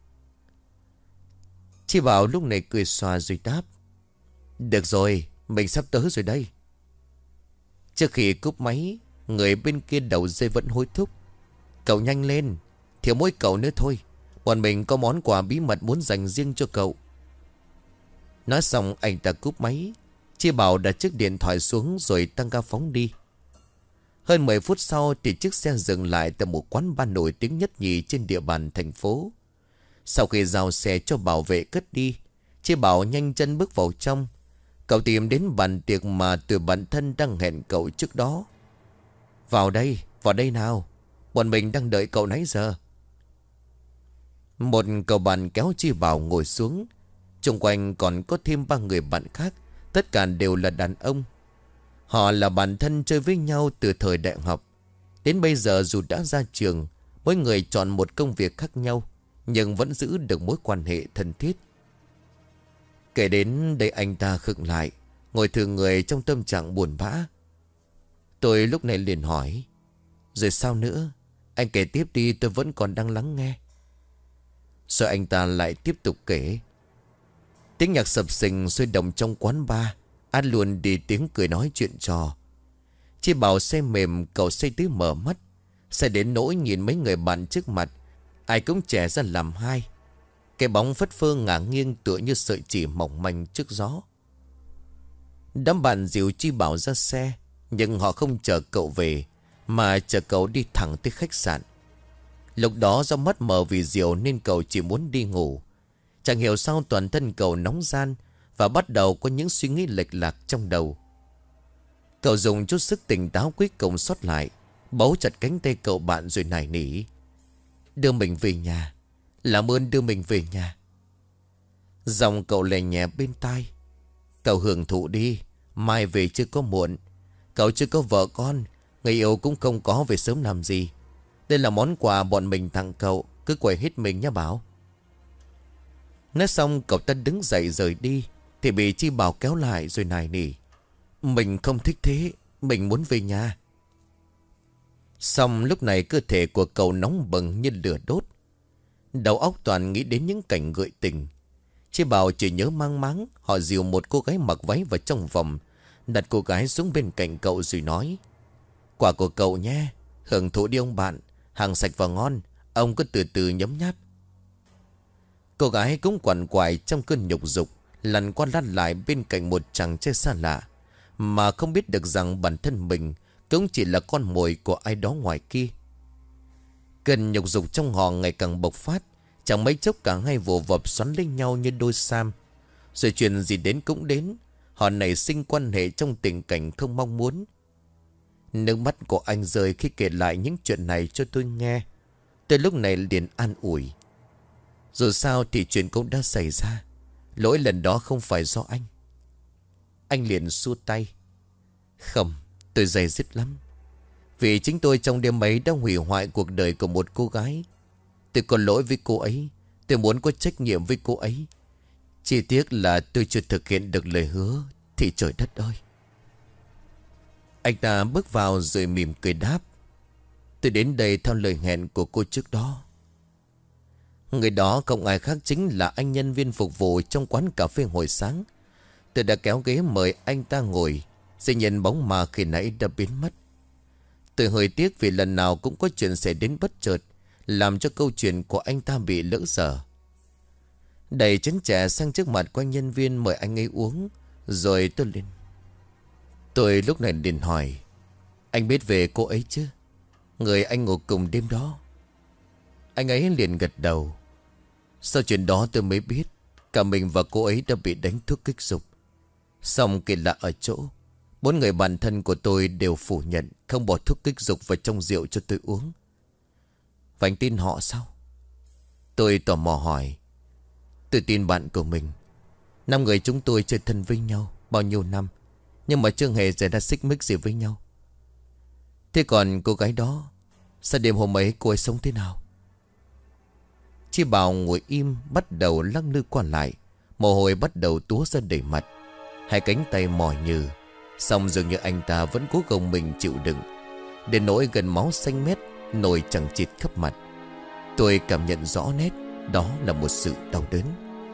Chi Bảo lúc này cười xòa rồi đáp. Được rồi, mình sắp tới rồi đây. Trước khi cúp máy, người bên kia đầu dây vẫn hối thúc. Cậu nhanh lên, thiếu mỗi cậu nữa thôi. Bọn mình có món quà bí mật muốn dành riêng cho cậu. Nói xong anh ta cúp máy. Chi Bảo đặt chiếc điện thoại xuống rồi tăng ga phóng đi. Hơn 10 phút sau thì chiếc xe dừng lại tại một quán bar nổi tiếng nhất nhì trên địa bàn thành phố. Sau khi giao xe cho bảo vệ cất đi, Chi Bảo nhanh chân bước vào trong. Cậu tìm đến bàn tiệc mà từ bản thân đang hẹn cậu trước đó. Vào đây nào. Bọn mình đang đợi cậu nãy giờ. Một cậu bạn kéo Chi Bảo ngồi xuống. Xung quanh còn có thêm 3 người bạn khác. Tất cả đều là đàn ông. Họ là bạn thân chơi với nhau từ thời đại học. Đến bây giờ dù đã ra trường, mỗi người chọn một công việc khác nhau, nhưng vẫn giữ được mối quan hệ thân thiết. Kể đến đây anh ta khựng lại, ngồi thừ người trong tâm trạng buồn bã. Tôi lúc này liền hỏi. Rồi sao nữa? Anh kể tiếp đi, tôi vẫn còn đang lắng nghe. Rồi anh ta lại tiếp tục kể. Tiếng nhạc sập sình sôi động trong quán bar, ăn luôn đi tiếng cười nói chuyện trò. Chi Bảo say mềm, cậu say tới mở mắt, say đến nỗi nhìn mấy người bạn trước mặt, ai cũng trẻ ra làm hai. Cái bóng phất phơ ngả nghiêng tựa như sợi chỉ mỏng manh trước gió. Đám bạn dìu Chi Bảo ra xe, nhưng họ không chờ cậu về, mà chờ cậu đi thẳng tới khách sạn. Lúc đó do mắt mờ vì rượu nên cậu chỉ muốn đi ngủ. Chẳng hiểu sao toàn thân cậu nóng ran và bắt đầu có những suy nghĩ lệch lạc trong đầu. Cậu dùng chút sức tỉnh táo cuối cùng sót lại, bấu chặt cánh tay cậu bạn rồi nài nỉ. Đưa mình về nhà, làm ơn đưa mình về nhà. Giọng cậu lè nhẹ bên tai. Cậu hưởng thụ đi, mai về chưa có muộn. Cậu chưa có vợ con, người yêu cũng không có, về sớm làm gì. Đây là món quà bọn mình tặng cậu, cứ quậy hết mình nhé Bảo. Nói xong cậu ta đứng dậy rời đi, thì bị Chi Bảo kéo lại rồi nài nỉ. Mình không thích thế, mình muốn về nhà. Xong lúc này cơ thể của cậu nóng bừng như lửa đốt. Đầu óc toàn nghĩ đến những cảnh gợi tình. Chi Bảo chỉ nhớ mang máng họ dìu một cô gái mặc váy vào trong vòng, đặt cô gái xuống bên cạnh cậu rồi nói. Quà của cậu nhé, hưởng thụ đi ông bạn, hàng sạch và ngon, ông cứ từ từ nhấm nháp. Cô gái cũng quằn quại trong cơn nhục dục, lăn qua lăn lại bên cạnh một chàng trai xa lạ, mà không biết được rằng bản thân mình cũng chỉ là con mồi của ai đó ngoài kia. Cơn nhục dục trong họ ngày càng bộc phát, Chẳng mấy chốc cả hai vồ vập xoắn lấy nhau như đôi sam. Rồi chuyện gì đến cũng đến. Họ nảy sinh quan hệ trong tình cảnh không mong muốn. Nước mắt của anh rơi khi kể lại những chuyện này cho tôi nghe. Tôi lúc này liền an ủi. Dù sao thì chuyện cũng đã xảy ra. Lỗi lần đó không phải do anh. Anh liền xua tay. Không, tôi dày dứt lắm. Vì chính tôi trong đêm ấy đã hủy hoại cuộc đời của một cô gái. Tôi có lỗi với cô ấy. Tôi muốn có trách nhiệm với cô ấy. Chỉ tiếc là tôi chưa thực hiện được lời hứa. Thì trời đất ơi. Anh ta bước vào rồi mỉm cười đáp. Tôi đến đây theo lời hẹn của cô trước đó. Người đó không ai khác chính là anh nhân viên phục vụ trong quán cà phê hồi sáng. Tôi đã kéo ghế mời anh ta ngồi. Dĩ nhiên bóng mà khi nãy đã biến mất. Tôi hơi tiếc vì lần nào cũng có chuyện xảy đến bất chợt, làm cho câu chuyện của anh ta bị lỡ dở. Đẩy chén trà sang trước mặt của anh nhân viên mời anh ấy uống. Rồi tôi lên. Tôi lúc này liền hỏi. Anh biết về cô ấy chứ? Người anh ngủ cùng đêm đó. Anh ấy liền gật đầu. Sau chuyện đó tôi mới biết cả mình và cô ấy đã bị đánh thuốc kích dục. Xong kỳ lạ ở chỗ 4 người bạn thân của tôi đều phủ nhận không bỏ thuốc kích dục vào trong rượu cho tôi uống. Và anh tin họ sao? Tôi tò mò hỏi. Tôi tin bạn của mình. 5 người chúng tôi chơi thân với nhau bao nhiêu năm, nhưng mà chưa hề xảy ra xích mích gì với nhau. Thế còn cô gái đó, sao đêm hôm ấy cô ấy sống thế nào? Chi Bảo ngồi im bắt đầu lắc lư qua lại. Mồ hôi bắt đầu túa ra đầy mặt. Hai cánh tay mỏi nhừ. Xong dường như anh ta vẫn cố gồng mình chịu đựng. Đến nỗi gần máu xanh mét nổi chằng chịt khắp mặt. Tôi cảm nhận rõ nét. Đó là một sự đau đớn.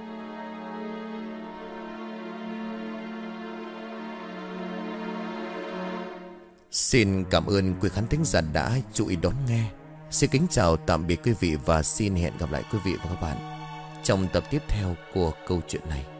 Xin cảm ơn quý khán thính giả đã chú ý đón nghe. Xin kính chào tạm biệt quý vị và xin hẹn gặp lại quý vị và các bạn trong tập tiếp theo của câu chuyện này.